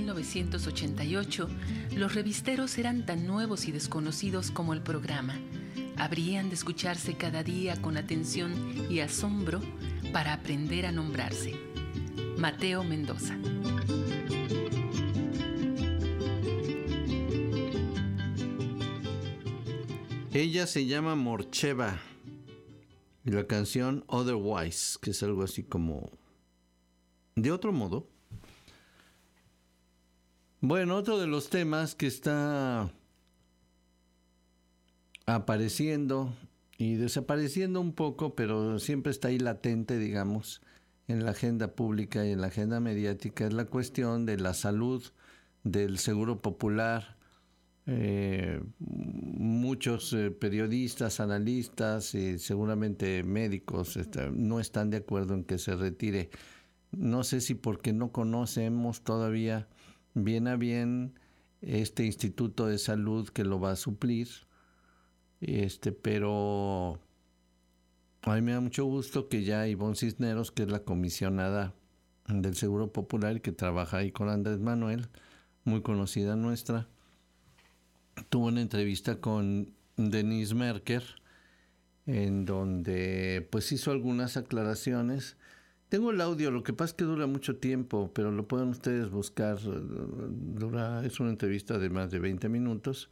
1988, los revisteros eran tan nuevos y desconocidos como el programa. Habrían de escucharse cada día con atención y asombro para aprender a nombrarse. Mateo Mendoza. Ella se llama Morcheva y la canción Otherwise, que es algo así como de otro modo. Bueno, otro de los temas que está apareciendo y desapareciendo un poco, pero siempre está ahí latente, digamos, en la agenda pública y en la agenda mediática, es la cuestión de la salud, del seguro popular. Muchos periodistas, analistas y seguramente médicos no están de acuerdo en que se retire. No sé si porque no conocemos todavía bien a bien este Instituto de Salud que lo va a suplir, pero a mí me da mucho gusto que ya Ivonne Cisneros, que es la comisionada del Seguro Popular y que trabaja ahí con Andrés Manuel, muy conocida nuestra, tuvo una entrevista con Denise Merker, en donde pues hizo algunas aclaraciones. Tengo el audio, lo que pasa es que dura mucho tiempo, pero lo pueden ustedes buscar. Es una entrevista de más de 20 minutos,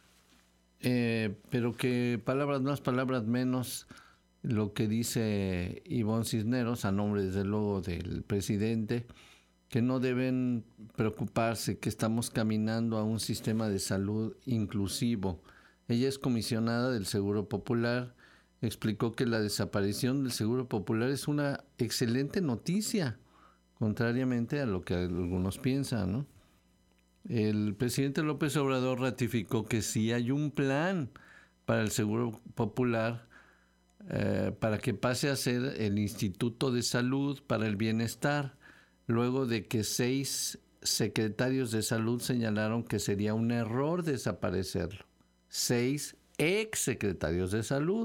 pero que palabras más, palabras menos, lo que dice Ivonne Cisneros, a nombre desde luego del presidente, que no deben preocuparse, que estamos caminando a un sistema de salud inclusivo. Ella es comisionada del Seguro Popular. Explicó que la desaparición del Seguro Popular es una excelente noticia, contrariamente a lo que algunos piensan, ¿no? El presidente López Obrador ratificó que sí hay un plan para el Seguro Popular, para que pase a ser el Instituto de Salud para el Bienestar, luego de que 6 secretarios de salud señalaron que sería un error desaparecerlo. 6 exsecretarios de salud.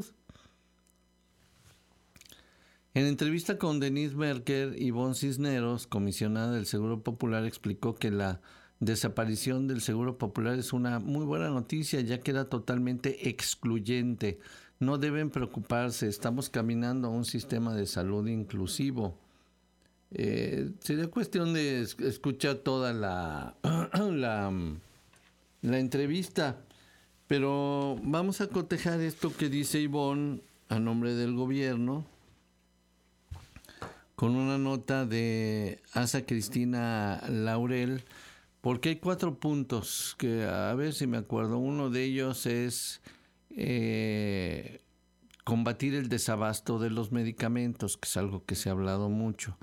En entrevista con Denise Merker, Ivonne Cisneros, comisionada del Seguro Popular, explicó que la desaparición del Seguro Popular es una muy buena noticia, ya que era totalmente excluyente. No deben preocuparse, estamos caminando a un sistema de salud inclusivo. Sería cuestión de escuchar toda la entrevista, pero vamos a cotejar esto que dice Ivonne a nombre del gobierno con una nota de Asa Cristina Laurel, porque hay 4 puntos que, a ver si me acuerdo, uno de ellos es combatir el desabasto de los medicamentos, que es algo que se ha hablado mucho.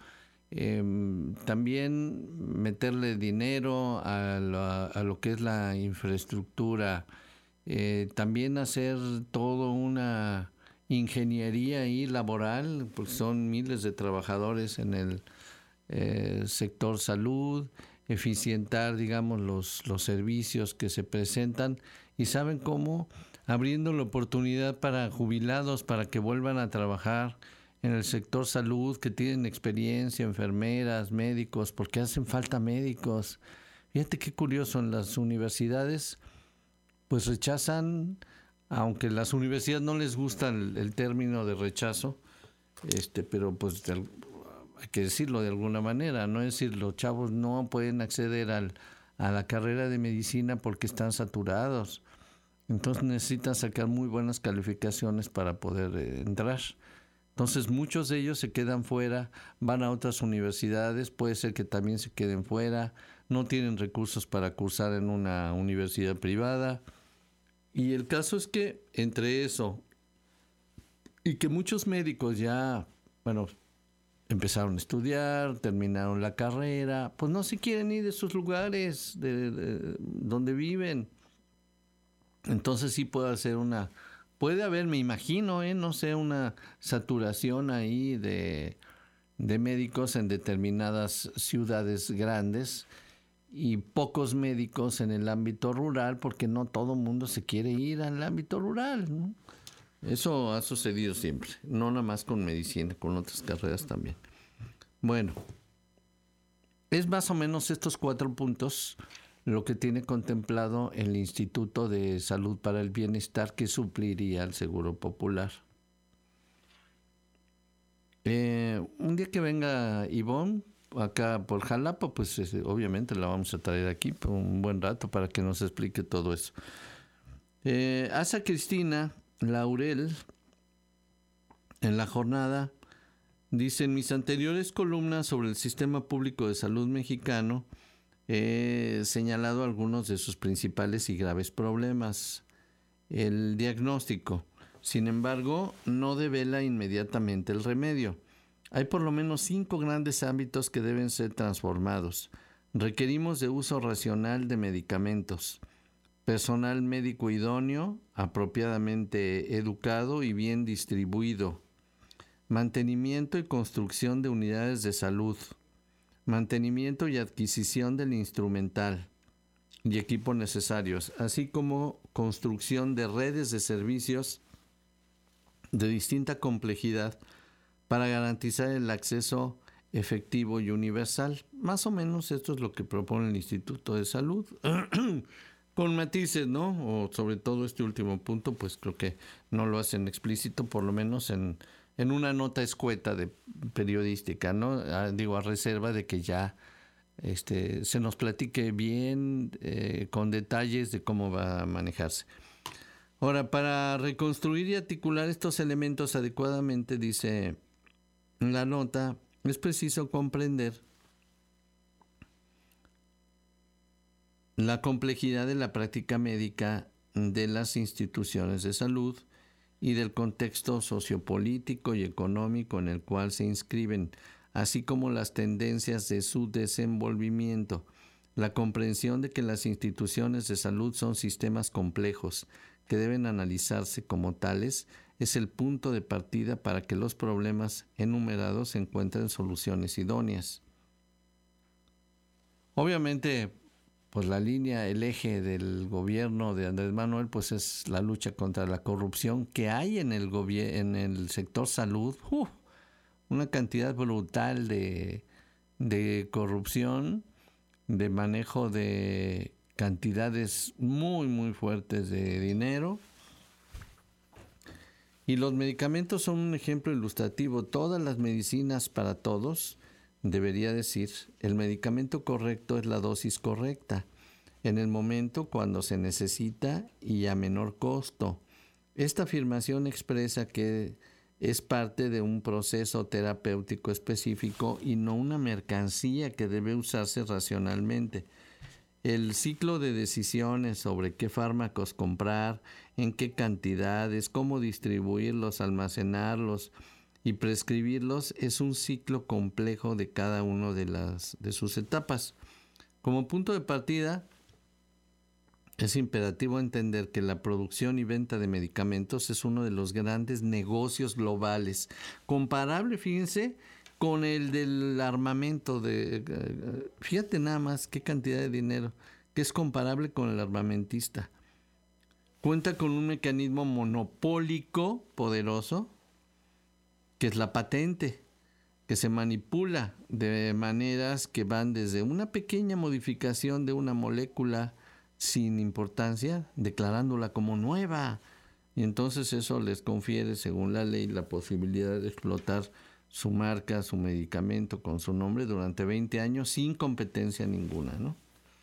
También meterle dinero a lo que es la infraestructura, también hacer todo una ingeniería ahí laboral, porque son miles de trabajadores en el sector salud, eficientar, digamos, los servicios que se presentan, y saben cómo, abriendo la oportunidad para jubilados para que vuelvan a trabajar en el sector salud, que tienen experiencia, enfermeras, médicos, porque hacen falta médicos. Fíjate qué curioso, en las universidades pues rechazan, aunque a las universidades no les gusta el término de rechazo, pero pues hay que decirlo de alguna manera, ¿no? Es decir, los chavos no pueden acceder a la carrera de medicina porque están saturados. Entonces necesitan sacar muy buenas calificaciones para poder entrar. Entonces muchos de ellos se quedan fuera, van a otras universidades, puede ser que también se queden fuera, no tienen recursos para cursar en una universidad privada. Y el caso es que entre eso y que muchos médicos ya, empezaron a estudiar, terminaron la carrera, pues no se quieren ir de sus lugares de donde viven. Entonces sí puede haber, me imagino, no sé, una saturación ahí de médicos en determinadas ciudades grandes y pocos médicos en el ámbito rural, porque no todo el mundo se quiere ir al ámbito rural, ¿no? Eso ha sucedido siempre, no nada más con medicina, con otras carreras también. Bueno, es más o menos estos 4 puntos lo que tiene contemplado el Instituto de Salud para el Bienestar, que supliría al Seguro Popular. Un día que venga Ivonne acá por Jalapa, pues obviamente la vamos a traer aquí por un buen rato para que nos explique todo eso. Asa Cristina Laurel, en la jornada, dice: en mis anteriores columnas sobre el sistema público de salud mexicano, he señalado algunos de sus principales y graves problemas. El diagnóstico, sin embargo, no devela inmediatamente el remedio. Hay por lo menos 5 grandes ámbitos que deben ser transformados. Requerimos de uso racional de medicamentos, personal médico idóneo, apropiadamente educado y bien distribuido, mantenimiento y construcción de unidades de salud, mantenimiento y adquisición del instrumental y equipos necesarios, así como construcción de redes de servicios de distinta complejidad para garantizar el acceso efectivo y universal. Más o menos esto es lo que propone el Instituto de Salud. Con matices, ¿no? O sobre todo este último punto, pues creo que no lo hacen explícito, por lo menos en una nota escueta de periodística, ¿no? Digo, a reserva de que ya se nos platique bien, con detalles de cómo va a manejarse. Ahora, para reconstruir y articular estos elementos adecuadamente, dice la nota, es preciso comprender la complejidad de la práctica médica de las instituciones de salud y del contexto sociopolítico y económico en el cual se inscriben, así como las tendencias de su desenvolvimiento. La comprensión de que las instituciones de salud son sistemas complejos que deben analizarse como tales es el punto de partida para que los problemas enumerados encuentren soluciones idóneas. Obviamente, pues la línea, el eje del gobierno de Andrés Manuel, pues es la lucha contra la corrupción que hay en el sector salud. Una cantidad brutal de corrupción, de manejo de cantidades muy, muy fuertes de dinero. Y los medicamentos son un ejemplo ilustrativo. Todas las medicinas para todos, debería decir, el medicamento correcto es la dosis correcta, en el momento cuando se necesita y a menor costo. Esta afirmación expresa que es parte de un proceso terapéutico específico y no una mercancía que debe usarse racionalmente. El ciclo de decisiones sobre qué fármacos comprar, en qué cantidades, cómo distribuirlos, almacenarlos y prescribirlos es un ciclo complejo de cada una de sus etapas. Como punto de partida, es imperativo entender que la producción y venta de medicamentos es uno de los grandes negocios globales, comparable, fíjense, con el del armamento. Fíjate nada más qué cantidad de dinero, que es comparable con el armamentista. Cuenta con un mecanismo monopólico poderoso, que es la patente, que se manipula de maneras que van desde una pequeña modificación de una molécula sin importancia, declarándola como nueva. Y entonces eso les confiere, según la ley, la posibilidad de explotar su marca, su medicamento con su nombre durante 20 años sin competencia ninguna, ¿no?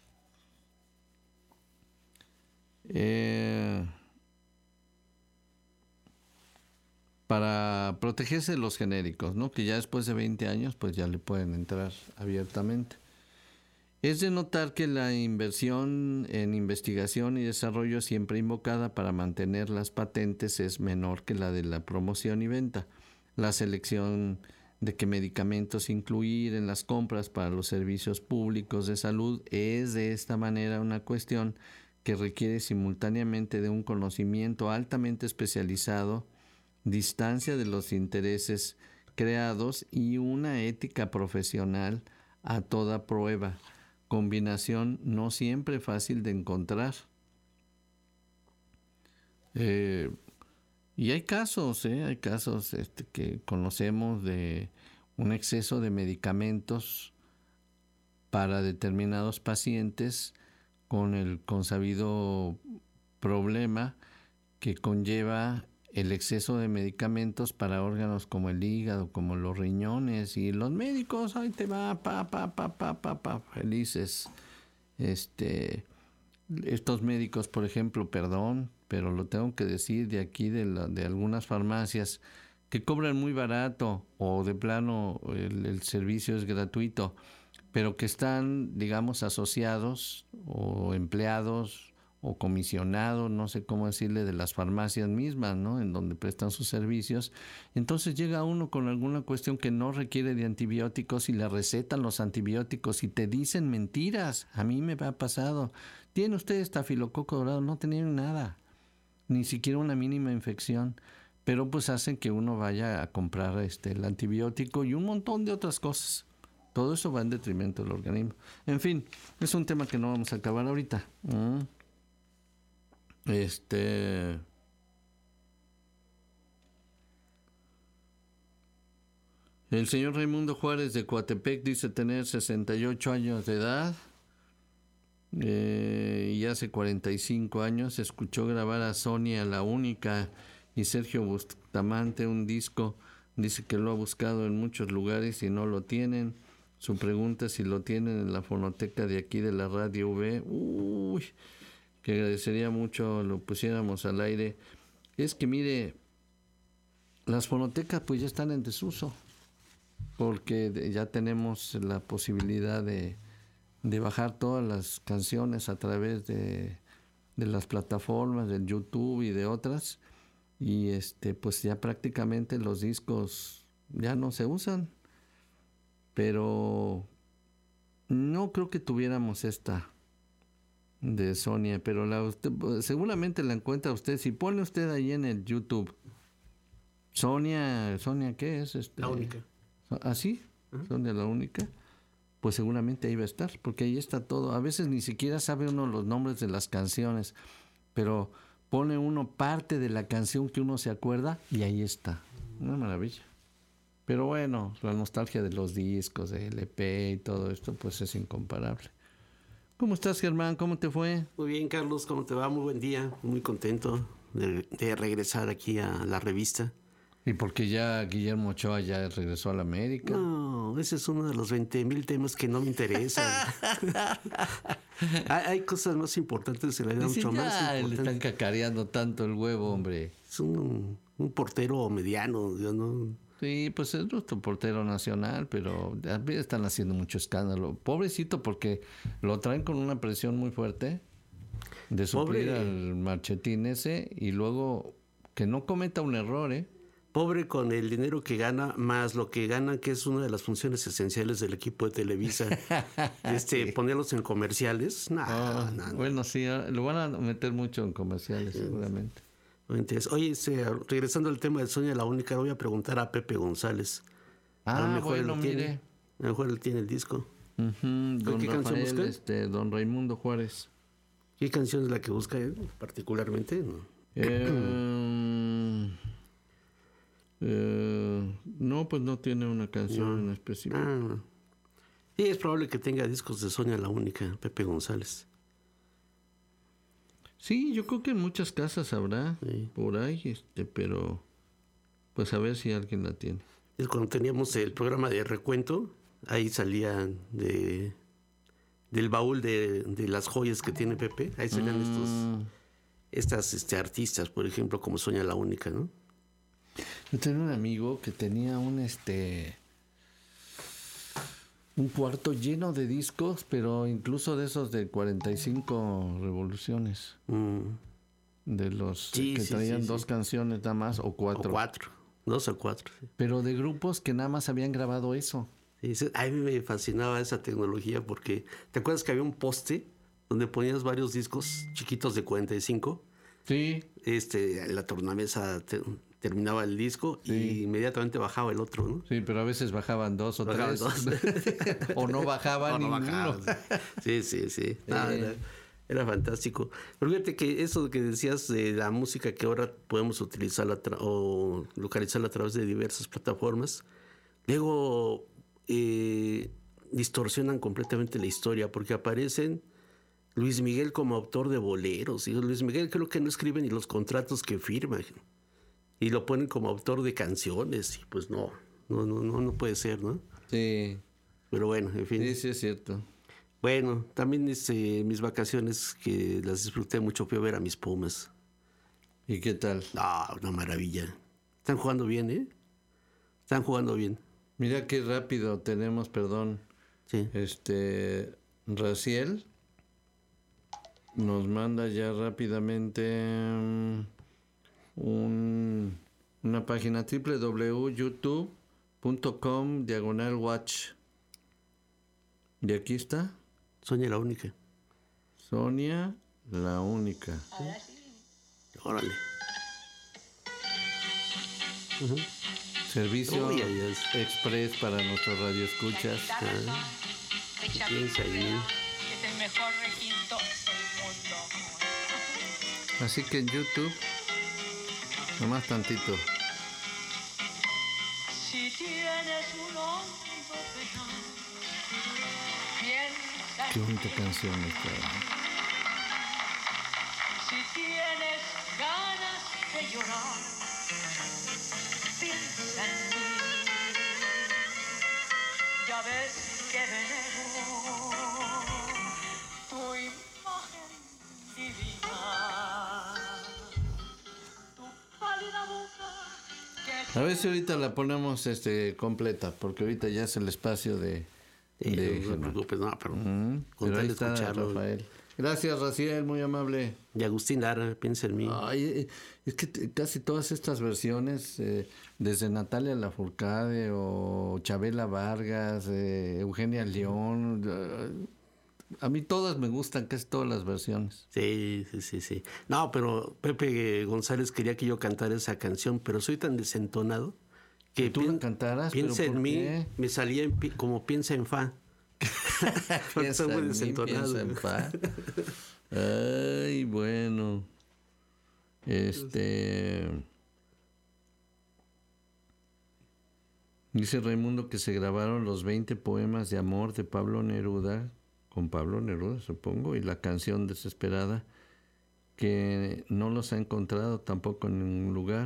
Para protegerse de los genéricos, ¿no? Que ya después de 20 años pues ya le pueden entrar abiertamente. Es de notar que la inversión en investigación y desarrollo siempre invocada para mantener las patentes es menor que la de la promoción y venta. La selección de qué medicamentos incluir en las compras para los servicios públicos de salud es de esta manera una cuestión que requiere simultáneamente de un conocimiento altamente especializado, distancia de los intereses creados y una ética profesional a toda prueba, combinación no siempre fácil de encontrar. Y hay casos que conocemos de un exceso de medicamentos para determinados pacientes con el consabido problema que conlleva el exceso de medicamentos para órganos como el hígado, como los riñones, y los médicos, ahí te va, felices. Estos médicos, por ejemplo, perdón, pero lo tengo que decir de aquí, de algunas farmacias que cobran muy barato o de plano el servicio es gratuito, pero que están, digamos, asociados o empleados o comisionados, no sé cómo decirle, de las farmacias mismas, ¿no? En donde prestan sus servicios. Entonces llega uno con alguna cuestión que no requiere de antibióticos y le recetan los antibióticos y te dicen mentiras. A mí me ha pasado. ¿Tiene usted estafilococo dorado? No tenía nada, ni siquiera una mínima infección. Pero pues hacen que uno vaya a comprar el antibiótico y un montón de otras cosas. Todo eso va en detrimento del organismo. En fin, es un tema que no vamos a acabar ahorita. El señor Raimundo Juárez de Coatepec dice tener 68 años de edad. Y hace 45 años escuchó grabar a Sonia la Única y Sergio Bustamante un disco. Dice que lo ha buscado en muchos lugares y no lo tienen. Su pregunta es si lo tienen en la fonoteca de aquí de la Radio V. Uy, que agradecería mucho lo pusiéramos al aire. Es que mire, las fonotecas pues ya están en desuso, porque ya tenemos la posibilidad de bajar todas las canciones a través de las plataformas, del YouTube y de otras, y pues ya prácticamente los discos ya no se usan, pero no creo que tuviéramos esta de Sonia, pero seguramente la encuentra usted, si pone usted ahí en el YouTube Sonia, ¿qué es? La Única. ¿Ah, sí? Sonia la Única. Pues seguramente ahí va a estar, porque ahí está todo. A veces ni siquiera sabe uno los nombres de las canciones, pero pone uno parte de la canción que uno se acuerda y ahí está. Una maravilla. Pero bueno, la nostalgia de los discos, de LP y todo esto, pues es incomparable. ¿Cómo estás, Germán? ¿Cómo te fue? Muy bien, Carlos, ¿cómo te va? Muy buen día, muy contento de regresar aquí a la revista. ¿Y por qué ya Guillermo Ochoa ya regresó a la América? No, ese es uno de los 20,000 temas que no me interesan. hay cosas más importantes en la vida, mucho más le importantes. están cacareando tanto el huevo, hombre. Es un portero mediano, ¿no? Sí, pues es nuestro portero nacional, pero están haciendo mucho escándalo. Pobrecito, porque lo traen con una presión muy fuerte de suplir al Marchetín ese y luego que no cometa un error, ¿eh? Pobre con el dinero que gana, más lo que gana, que es una de las funciones esenciales del equipo de Televisa. Sí. Ponerlos en comerciales. Bueno, sí, lo van a meter mucho en comerciales, seguramente. Oye, regresando al tema de Sonia la Única, voy a preguntar a Pepe González. A lo mejor bueno, mire. A lo mejor él tiene el disco. Don ¿Qué canción Rafael, busca? Don Raimundo Juárez. ¿Qué canción es la que busca él particularmente? No, pues no tiene una canción en específico. Sí, es probable que tenga discos de Sonia la Única, Pepe González. Sí, yo creo que en muchas casas habrá por ahí, pero pues a ver si alguien la tiene. Es cuando teníamos el programa de recuento, ahí salían del baúl de las joyas que tiene Pepe, ahí salían estas artistas, por ejemplo, como Sonia la Única, ¿no? Yo tenía un amigo que tenía un cuarto lleno de discos, pero incluso de esos de 45 revoluciones. De los que traían dos canciones nada más, o cuatro. Dos o cuatro. Sí. Pero de grupos que nada más habían grabado eso. Sí, a mí me fascinaba esa tecnología porque, ¿te acuerdas que había un poste donde ponías varios discos chiquitos de 45? Sí. La tornamesa terminaba el disco y inmediatamente bajaba el otro, ¿no? Sí, pero a veces bajaban dos o tres. O no bajaban ninguno. Sí. Era fantástico. Pero fíjate que eso que decías de la música que ahora podemos utilizarla o localizarla a través de diversas plataformas, luego distorsionan completamente la historia porque aparecen Luis Miguel como autor de boleros. Y Luis Miguel creo que no escribe ni los contratos que firma. Y lo ponen como autor de canciones. Y pues no puede ser, ¿no? Sí. Pero bueno, en fin. Sí, es cierto. Bueno, también mis vacaciones que las disfruté mucho fui a ver a mis Pumas. ¿Y qué tal? Una maravilla. Están jugando bien, ¿eh? Están jugando bien. Mira qué rápido tenemos, perdón. Sí. Raciel nos manda ya rápidamente una página www.youtube.com/watch. Y aquí está. Sonia la Única. Sonia la Única. Órale. Servicio express para nuestros radioescuchas. Piensa ahí. Es el mejor requinto del mundo. Así que en YouTube, nomás tantito. Si tienes Qué bonita canción esta. Si tienes ganas de llorar, piensa en mí. Ya ves que venero tu imagen divina, tu pálida boca. A ver si ahorita la ponemos completa, porque ahorita ya es el espacio de No te preocupes, no, pero con pero tal ahí de está escucharlo. Rafael. Gracias, Raciel, muy amable. Y Agustín Lara, piensa en mí. Ay, es que casi todas estas versiones, desde Natalia Lafourcade o Chabela Vargas, Eugenia León, a mí todas me gustan, casi todas las versiones. Sí. No, pero Pepe González quería que yo cantara esa canción, pero soy tan desentonado que tú la cantaras. Piensa ¿pero en por mí, qué? me salía como piensa en fa. Piensa Soy muy en mí, desentonado. piensa en fa. Ay, bueno. Dice Raimundo que se grabaron los 20 poemas de amor de Pablo Neruda, con Pablo Neruda, supongo, y la canción Desesperada, que no los ha encontrado tampoco en ningún lugar.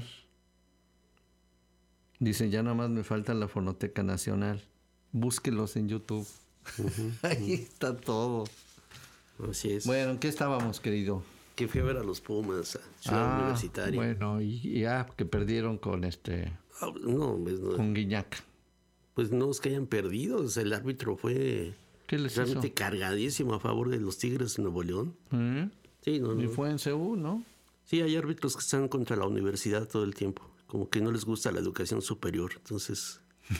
Dice, ya nada más me falta la Fonoteca Nacional. Búsquelos en YouTube. Ahí está todo. Así es. Bueno, ¿en qué estábamos, querido? Que fui a ver a los Pumas, a Ciudad Universitaria. Bueno, y que perdieron con No, pues no. con Guiñac. Pues no es que hayan perdido. O sea, el árbitro fue ¿Qué les realmente hizo? cargadísimo a favor de los Tigres de Nuevo León. Sí, no. Y fue en Seúl, ¿no? Sí, hay árbitros que están contra la universidad todo el tiempo. Como que no les gusta la educación superior. Entonces,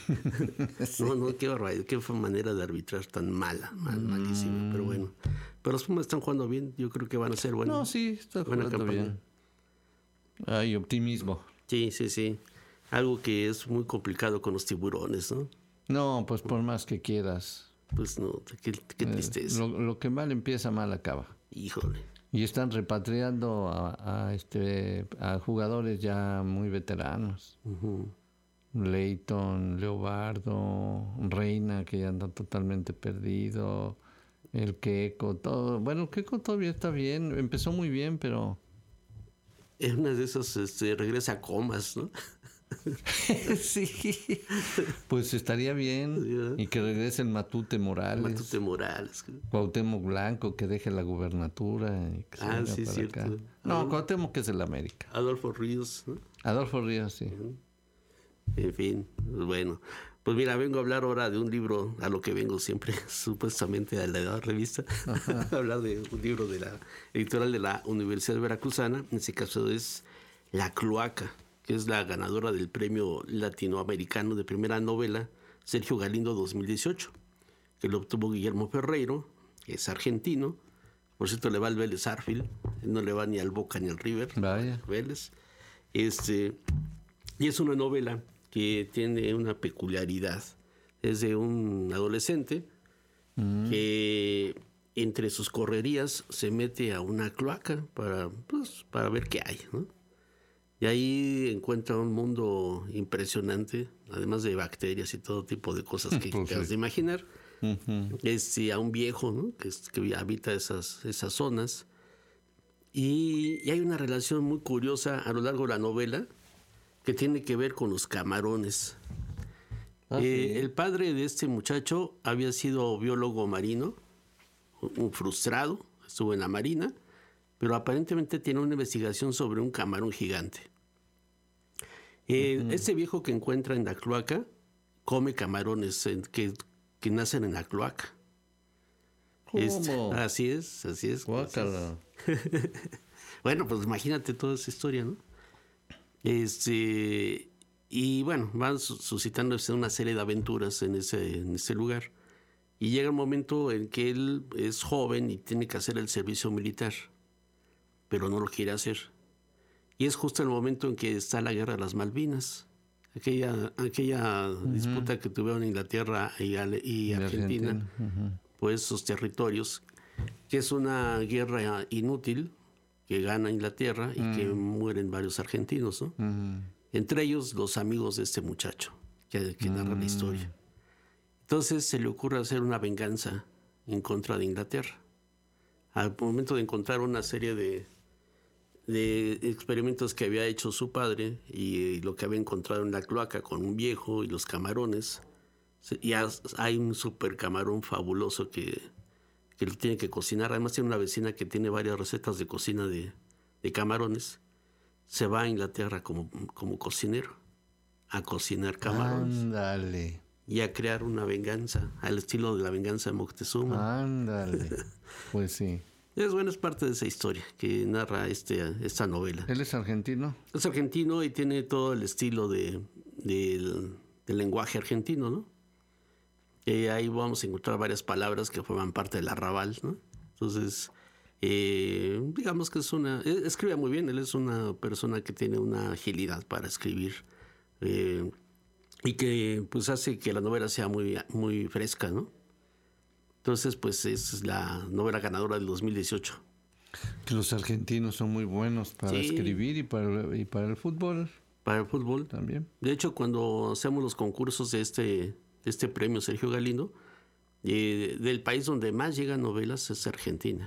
no, qué barbaridad, qué manera de arbitrar tan malísima. Pero bueno. Pero los Pumas están jugando bien. Yo creo que van a ser buenos. No, sí, está buena jugando campaña. bien. Hay optimismo. Sí. Algo que es muy complicado con los Tiburones, ¿no? No, pues por más que quieras. Pues no, qué tristeza. Lo que mal empieza, mal acaba. Híjole. Y están repatriando a jugadores ya muy veteranos. Leighton, Leobardo, Reina, que ya anda totalmente perdido. El Queco, todo. Bueno, el Queco todavía está bien. Empezó muy bien, pero... Es una de esas, regresa a comas, ¿no? Sí. Pues estaría bien. Y que regrese el Matute Morales. Cuauhtémoc Blanco, que deje la gubernatura. Y que se venga sí, para cierto. acá. No, Cuauhtémoc que es el América. Adolfo Ríos, ¿no? Adolfo Ríos, sí. En fin, bueno. Pues mira, vengo a hablar ahora de un libro, a lo que vengo siempre, supuestamente a la revista, a hablar de un libro de la editorial de la Universidad Veracruzana. En este caso es La Cloaca, que es la ganadora del premio latinoamericano de primera novela Sergio Galindo 2018, que lo obtuvo Guillermo Ferreiro, que es argentino. Por cierto, le va al Vélez Sarsfield, no le va ni al Boca ni al River. Vaya. Vélez. Y es una novela que tiene una peculiaridad. Es de un adolescente que entre sus correrías se mete a una cloaca para ver qué hay, ¿no? Y ahí encuentra un mundo impresionante, además de bacterias y todo tipo de cosas que te has de imaginar. A un viejo, ¿no? que habita esas zonas. Y hay una relación muy curiosa a lo largo de la novela que tiene que ver con los camarones. El padre de este muchacho había sido biólogo marino, un frustrado, estuvo en la marina, pero aparentemente tiene una investigación sobre un camarón gigante. Este viejo que encuentra en la cloaca come camarones que nacen en la cloaca. ¿Cómo? Así es. Guácala. Bueno, pues imagínate toda esa historia, ¿no? Y bueno, van suscitando una serie de aventuras en ese lugar. Y llega un momento en que él es joven y tiene que hacer el servicio militar, pero no lo quiere hacer. Y es justo el momento en que está la guerra de las Malvinas, aquella disputa que tuvieron Inglaterra y Argentina por esos territorios, que es una guerra inútil, que gana Inglaterra y que mueren varios argentinos, ¿no? Entre ellos los amigos de este muchacho que narra la historia. Entonces se le ocurre hacer una venganza en contra de Inglaterra. Al momento de encontrar una serie de experimentos que había hecho su padre y lo que había encontrado en la cloaca con un viejo y los camarones, ya hay un super camarón fabuloso que lo tiene que cocinar. Además tiene una vecina que tiene varias recetas de cocina de camarones. Se va a Inglaterra como cocinero a cocinar camarones. Ándale. Y a crear una venganza al estilo de la venganza de Moctezuma. Ándale. Pues sí. Es parte de esa historia que narra esta novela. ¿Él es argentino? Es argentino y tiene todo el estilo del lenguaje argentino, ¿no? Ahí vamos a encontrar varias palabras que forman parte del arrabal, ¿no? Entonces, digamos que escribe muy bien. Él es una persona que tiene una agilidad para escribir y que pues hace que la novela sea muy, muy fresca, ¿no? Entonces, pues es la novela ganadora del 2018. Que los argentinos son muy buenos para escribir y para el fútbol. Para el fútbol. También. De hecho, cuando hacemos los concursos de este premio Sergio Galindo, del país donde más llegan novelas es Argentina.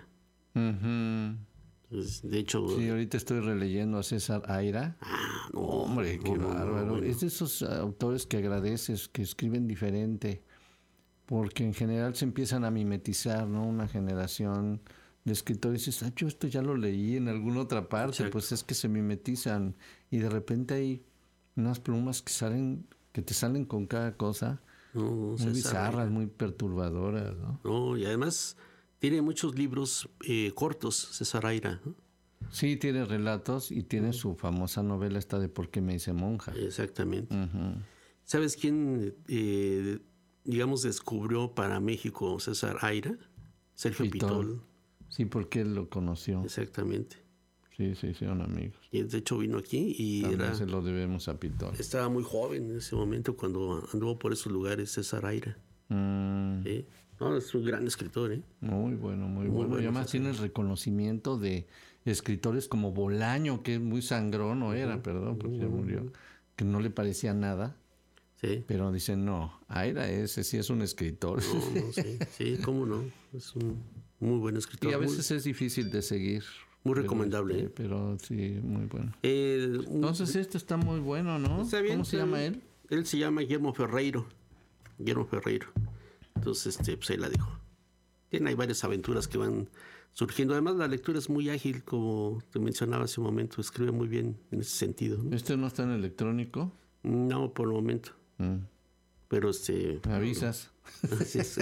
Pues, de hecho... Sí, ahorita estoy releyendo a César Aira. No, hombre, qué bárbaro. No. Es de esos autores que agradeces, que escriben diferente. Porque en general se empiezan a mimetizar, ¿no? Una generación de escritores. Dices, yo esto ya lo leí en alguna otra parte. Exacto. Pues es que se mimetizan. Y de repente hay unas plumas que te salen con cada cosa. Muy bizarras, muy perturbadoras, ¿no? No, y además tiene muchos libros cortos, César Aira, ¿no? Sí, tiene relatos y tiene su famosa novela esta de ¿Por qué me hice monja? Exactamente. ¿Sabes quién... digamos, descubrió para México César Aira? Sergio Pitol. Sí, porque él lo conoció. Exactamente. Sí, son amigos. Y de hecho vino aquí y también se lo debemos a Pitol. Estaba muy joven en ese momento cuando anduvo por esos lugares César Aira. ¿Sí? No, es un gran escritor, ¿eh? Muy bueno, muy bueno. Y además tiene el reconocimiento de escritores como Bolaño, que es muy sangrón, porque ya murió, que no le parecía nada. Sí. Pero dicen, no, Aira ese sí es un escritor. No, sí, cómo no. Es un muy buen escritor. Y a veces es difícil de seguir. Muy recomendable. Pero sí, muy bueno. Entonces este está muy bueno, ¿no? Está bien, ¿Cómo se llama él? Él se llama Guillermo Ferreiro. Entonces, pues ahí la dejo. Tiene ahí varias aventuras que van surgiendo. Además, la lectura es muy ágil, como te mencionaba hace un momento. Escribe muy bien en ese sentido, ¿no? ¿Este no está en electrónico? No, por el momento. Pero ¿Me avisas? Así es.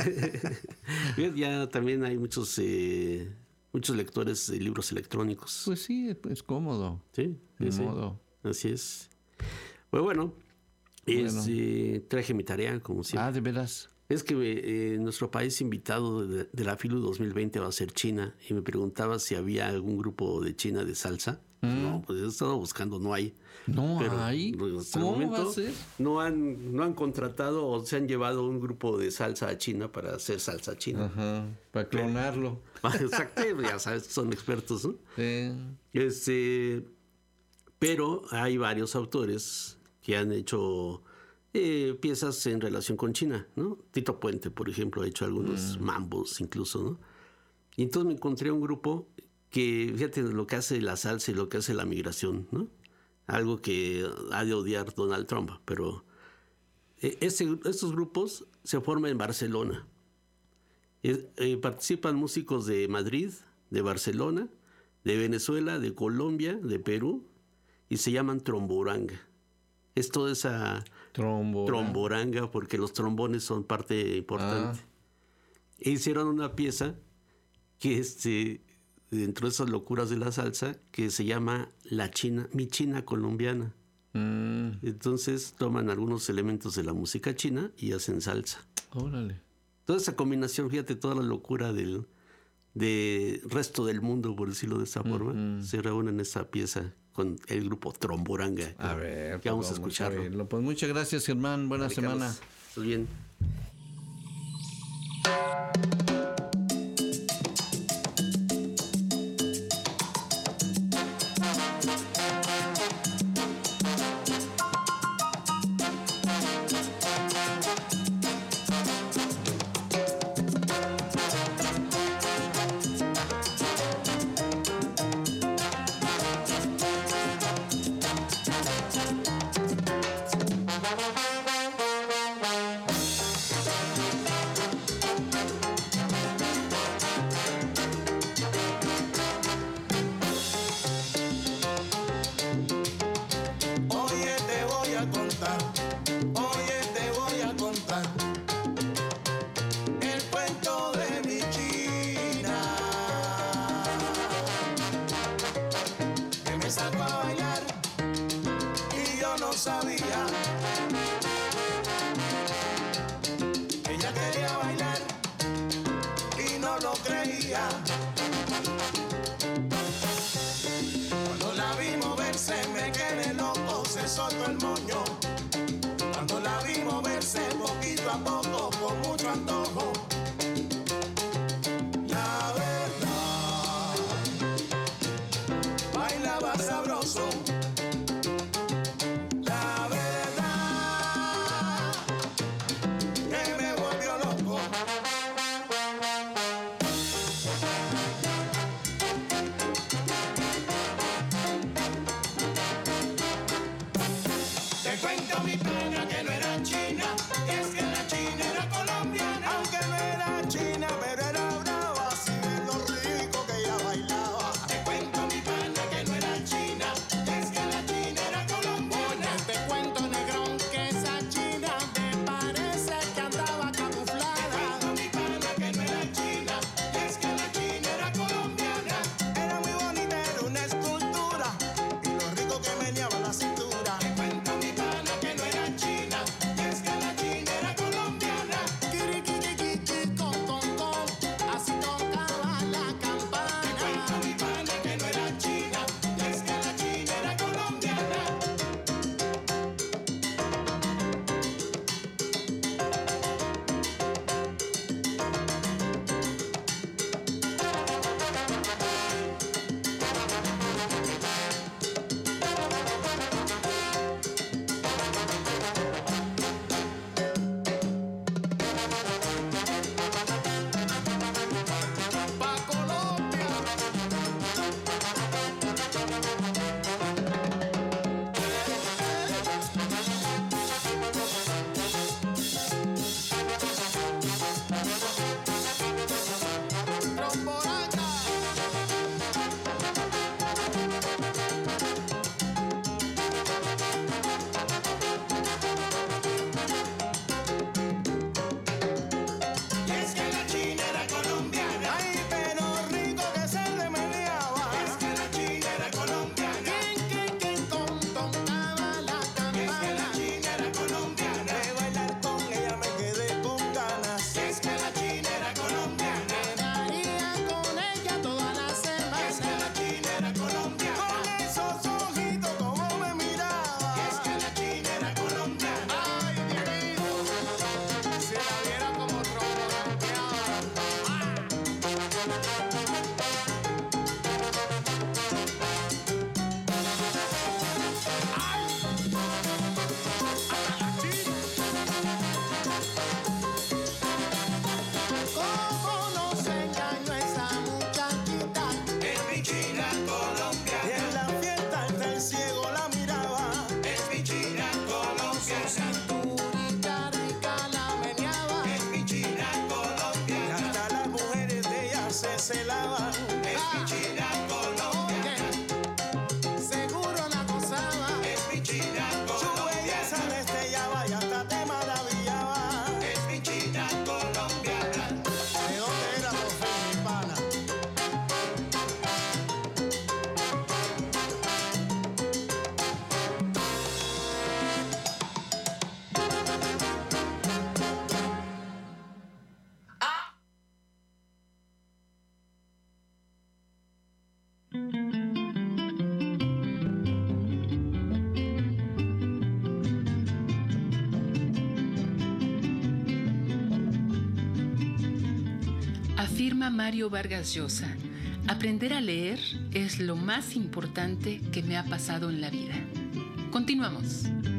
Ya también hay muchos lectores de libros electrónicos. Pues sí, es cómodo. Sí, modo. Así es. Pues bueno. Traje mi tarea, como siempre. ¿De veras? Es que nuestro país invitado de la FILU 2020 va a ser China, y me preguntaba si había algún grupo de China de salsa. No, pues he estado buscando, no hay. ¿No hay? Hasta el momento no han contratado o se han llevado un grupo de salsa a China para hacer salsa china. Ajá, para clonarlo. Exacto, ya sabes, son expertos, ¿no? Sí. Pero hay varios autores que han hecho piezas en relación con China, ¿no? Tito Puente, por ejemplo, ha hecho algunos mambos incluso, ¿no? Y entonces me encontré un grupo que, fíjate, lo que hace la salsa y lo que hace la migración, ¿no? Algo que ha de odiar Donald Trump, pero estos grupos se forman en Barcelona. Participan músicos de Madrid, de Barcelona, de Venezuela, de Colombia, de Perú, y se llaman tromboranga. Es toda esa tromboranga, porque los trombones son parte importante. E hicieron una pieza que dentro de esas locuras de la salsa, que se llama Mi China Colombiana. Entonces toman algunos elementos de la música china y hacen salsa. Órale. Toda esa combinación, fíjate, toda la locura del resto del mundo, por decirlo de esa forma, se reúne en esa pieza con el grupo Tromboranga. A ver, que vamos a escucharlo. Pues muchas gracias, Germán. Buena semana. Estás bien. sacó a bailar y yo no sabía. Ella quería bailar y no lo creía. Cuando la vi moverse me quedé loco, se soltó el moño. Cuando la vi moverse poquito a poco, con mucho antojo. La verdad, bailaba sabroso. La verdad, que me volvió loco. Te cuento mi pana que no era china, es que la china era colombiana. Aunque no era china, pero era brava, así de lo rico que ella bailaba. Te cuento mi pana que no era china, es que la china era colombiana. Oye, te cuento, negrón, que esa china me parece que andaba camuflada. Te cuento mi pana que no era china, es que la china era colombiana. Era muy bonita, era una escultura, y lo rico que meneaba la cintura. Te cuento mi pana que no era china, es que la china era colombiana. Kirikikikiqui, con, así tocaba la campana. Te cuento mi pana que no era china, es que la china era colombiana. Pa' Colombia. Tromboraca. Y es que la china era colombiana. Ay, pero rico que se le meneaba. Es que la china era colombiana. ¿Quién tocaba la campana? Es que la china era colombiana. De bailar con ella me quedé con ganas. Es que la china era colombiana. Quedaría con ella toda la semana. Es que la china era colombiana. Con esos ojitos como me miraba. Es que la china era colombiana. Ay, divino. Si la viera como tromboranteaba. ¿Cómo nos engañó esa muchachita? Es mi china colombiana. Y en la fiesta hasta el ciego la miraba. Es mi china colombiana. Su cinturita rica la meneaba. Es mi china colombiana. Y hasta las mujeres de ella se celaban. Es mi china colombiana. Seguro la gozaba. Es mi china colombiana. Su belleza destellaba y hasta te maravillaba. Es mi china colombiana. ¿De dónde era por fin, mi pana? Afirma Mario Vargas Llosa, aprender a leer es lo más importante que me ha pasado en la vida. Continuamos.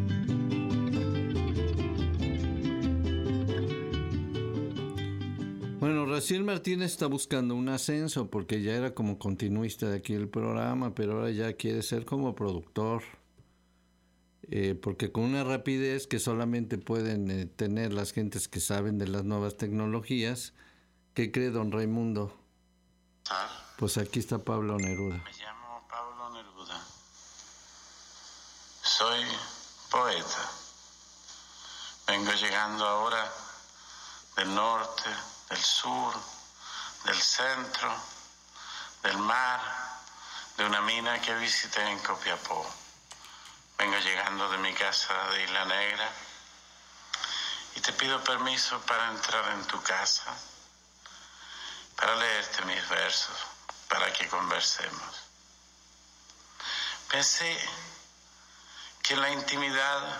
Bueno, Raciel Martínez está buscando un ascenso porque ya era como continuista de aquí el programa, pero ahora ya quiere ser como productor. Porque con una rapidez que solamente pueden tener las gentes que saben de las nuevas tecnologías. ¿Qué cree don Raimundo? Pues aquí está Pablo Neruda. Me llamo Pablo Neruda. Soy poeta. Vengo llegando ahora del norte, del sur, del centro, del mar, de una mina que visité en Copiapó. Vengo llegando de mi casa de Isla Negra y te pido permiso para entrar en tu casa, para leerte mis versos, para que conversemos. Pensé que en la intimidad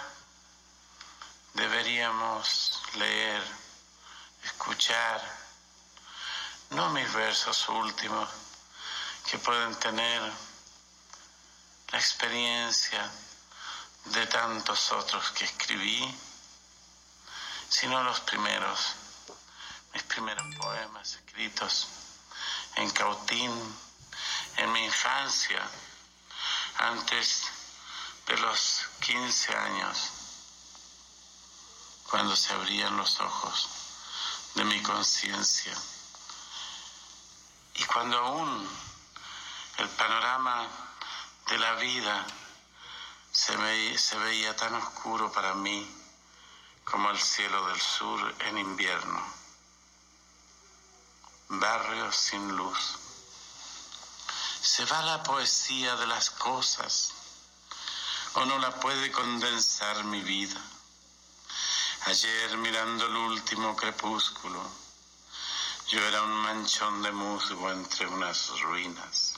deberíamos leer, escuchar, no mis versos últimos, que pueden tener la experiencia de tantos otros que escribí, sino los primeros, mis primeros poemas escritos en Cautín, en mi infancia, antes de los 15 años, cuando se abrían los ojos de mi conciencia y cuando aún el panorama de la vida se veía tan oscuro para mí como el cielo del sur en invierno. Barrios sin luz. Se va la poesía de las cosas, o no la puede condensar mi vida. Ayer, mirando el último crepúsculo, yo era un manchón de musgo entre unas ruinas.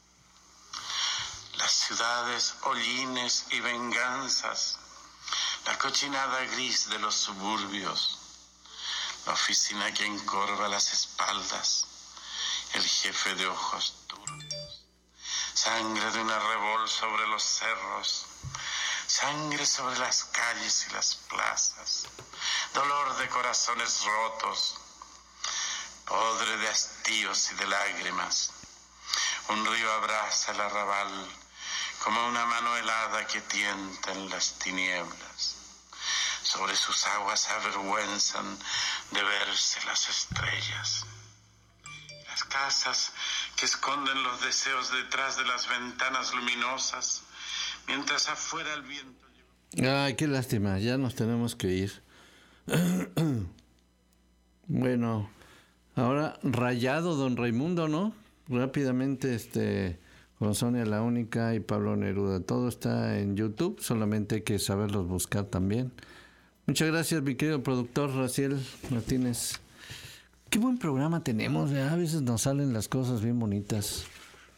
Las ciudades, hollines y venganzas, la cochinada gris de los suburbios, la oficina que encorva las espaldas, el jefe de ojos turbios, sangre de una revol sobre los cerros, sangre sobre las calles y las plazas, dolor de corazones rotos, podre de hastíos y de lágrimas. Un río abraza el arrabal como una mano helada que tienta en las tinieblas. Sobre sus aguas se avergüenzan de verse las estrellas. Las casas que esconden los deseos detrás de las ventanas luminosas, mientras afuera el viento... Ay, qué lástima, ya nos tenemos que ir. Bueno, ahora Rayado, don Raimundo, ¿no? Rápidamente, con Sonia la Única y Pablo Neruda. Todo está en YouTube, solamente hay que saberlos buscar también. Muchas gracias, mi querido productor Raciel Martínez. Qué buen programa tenemos, ¿eh? A veces nos salen las cosas bien bonitas.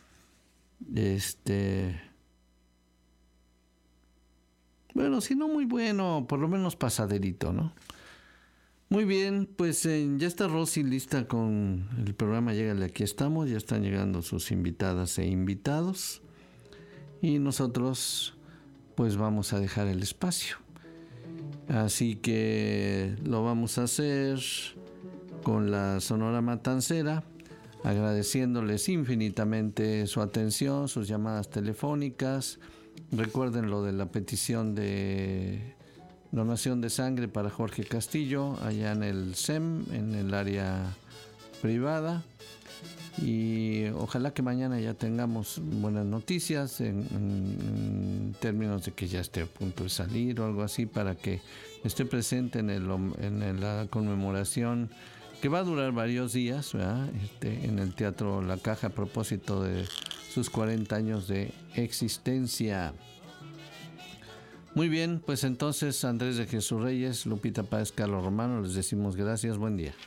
Bueno, si no muy bueno, por lo menos pasaderito, ¿no? Muy bien, pues ya está Rosy lista con el programa Llégale, aquí estamos. Ya están llegando sus invitadas e invitados. Y nosotros, pues vamos a dejar el espacio. Así que lo vamos a hacer con la Sonora Matancera, agradeciéndoles infinitamente su atención, sus llamadas telefónicas. Recuerden lo de la petición de donación de sangre para Jorge Castillo, allá en el SEM, en el área privada. Y ojalá que mañana ya tengamos buenas noticias en términos de que ya esté a punto de salir o algo así, para que esté presente en la conmemoración que va a durar varios días, ¿verdad? En el Teatro La Caja, a propósito de sus 40 años de existencia. Muy bien, pues entonces Andrés de Jesús Reyes, Lupita Páez, Carlos Romano, les decimos gracias, buen día.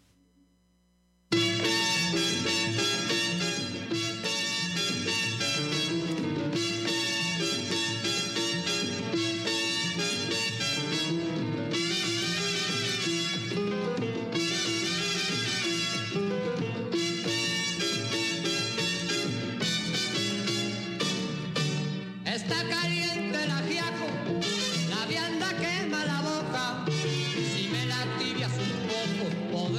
Está caliente el ajiaco, la vianda quema la boca. Si me la tibias un poco,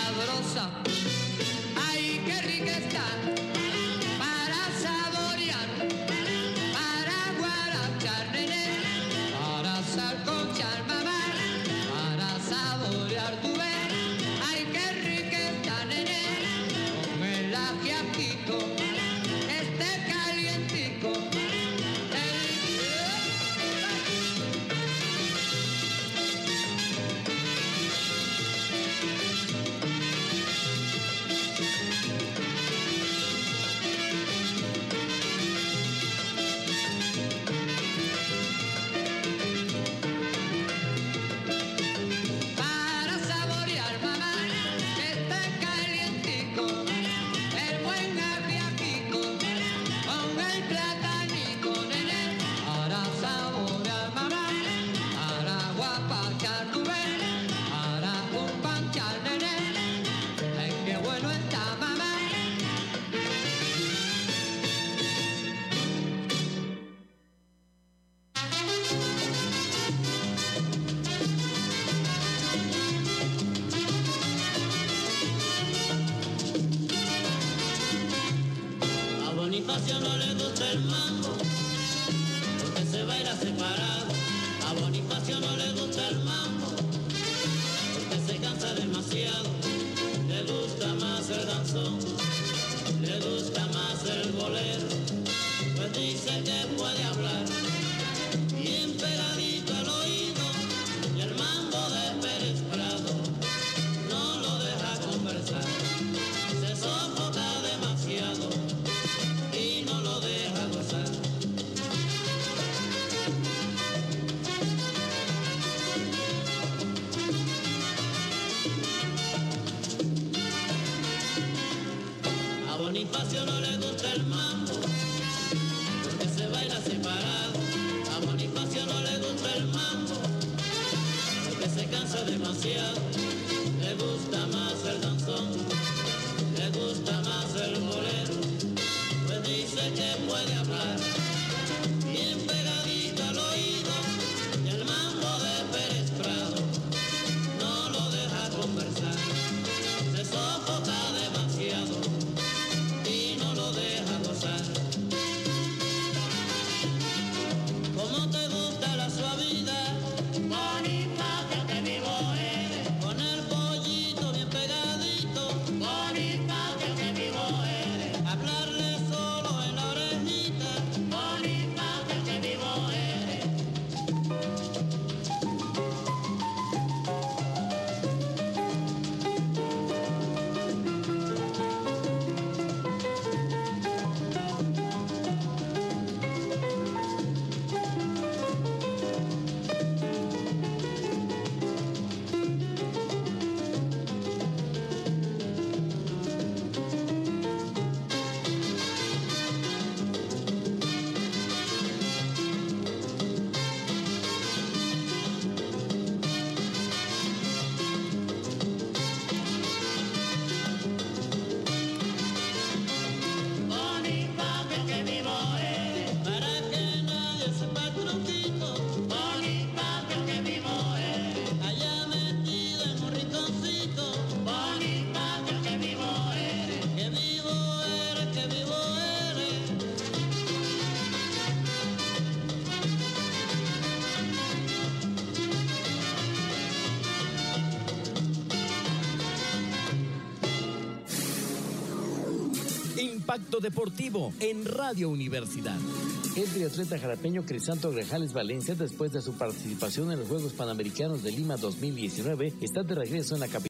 sabrosa. Ay, qué rica está, para saborear, para guarachar, nene, para salcochar, mamá, para saborear tu ver. Ay, qué rica está, nene, con el ajiaquito, este calientico. Para saborear, mamá, este calientico, el buen ajiaquico, con el platanico, nene. Para saborear, mamá, para guapachar tu ver, para companchar, nene. Ay, qué bueno está, mamá. A Bonifacio no le gusta el mambo, porque se baila separado. A Bonifacio no le gusta el mambo, porque se cansa demasiado. Le gusta más el danzón, le gusta más el bolero, pues dice que puede hablar bien pegadito al oído. Y el mambo de Pérez Prado no lo deja conversar, se sofoca demasiado y no lo deja gozar. A Bonifacio no le gusta el mambo, porque se baila separado. A Bonifacio no le gusta el mambo, porque se cansa demasiado. Le gusta más el danzón, le gusta más el bolero, pues dice que puede hablar bien pegadito al oído. Y el mambo de Pérez Prado no lo deja conversar, se sofoca demasiado y no lo deja gozar. ¿Cómo te gusta la suavidad? Bonifacio, que vivo eres. Con el pollito bien pegadito. Bonifacio, que vivo eres. Hablarle solo en la orejita. Bonifacio, que vivo eres. Bonifacio, que vivo eres. Para que nadie sepa el truquito. Bonifacio, que vivo eres. Allá metido en un rinconcito. Bonifacio, que vivo eres. Que vivo eres, que vivo eres. Impacto Deportivo en Radio Universidad. El triatleta jalapeño Crisanto Grajales Valencia, después de su participación en los Juegos Panamericanos de Lima 2019, está de regreso en la capital.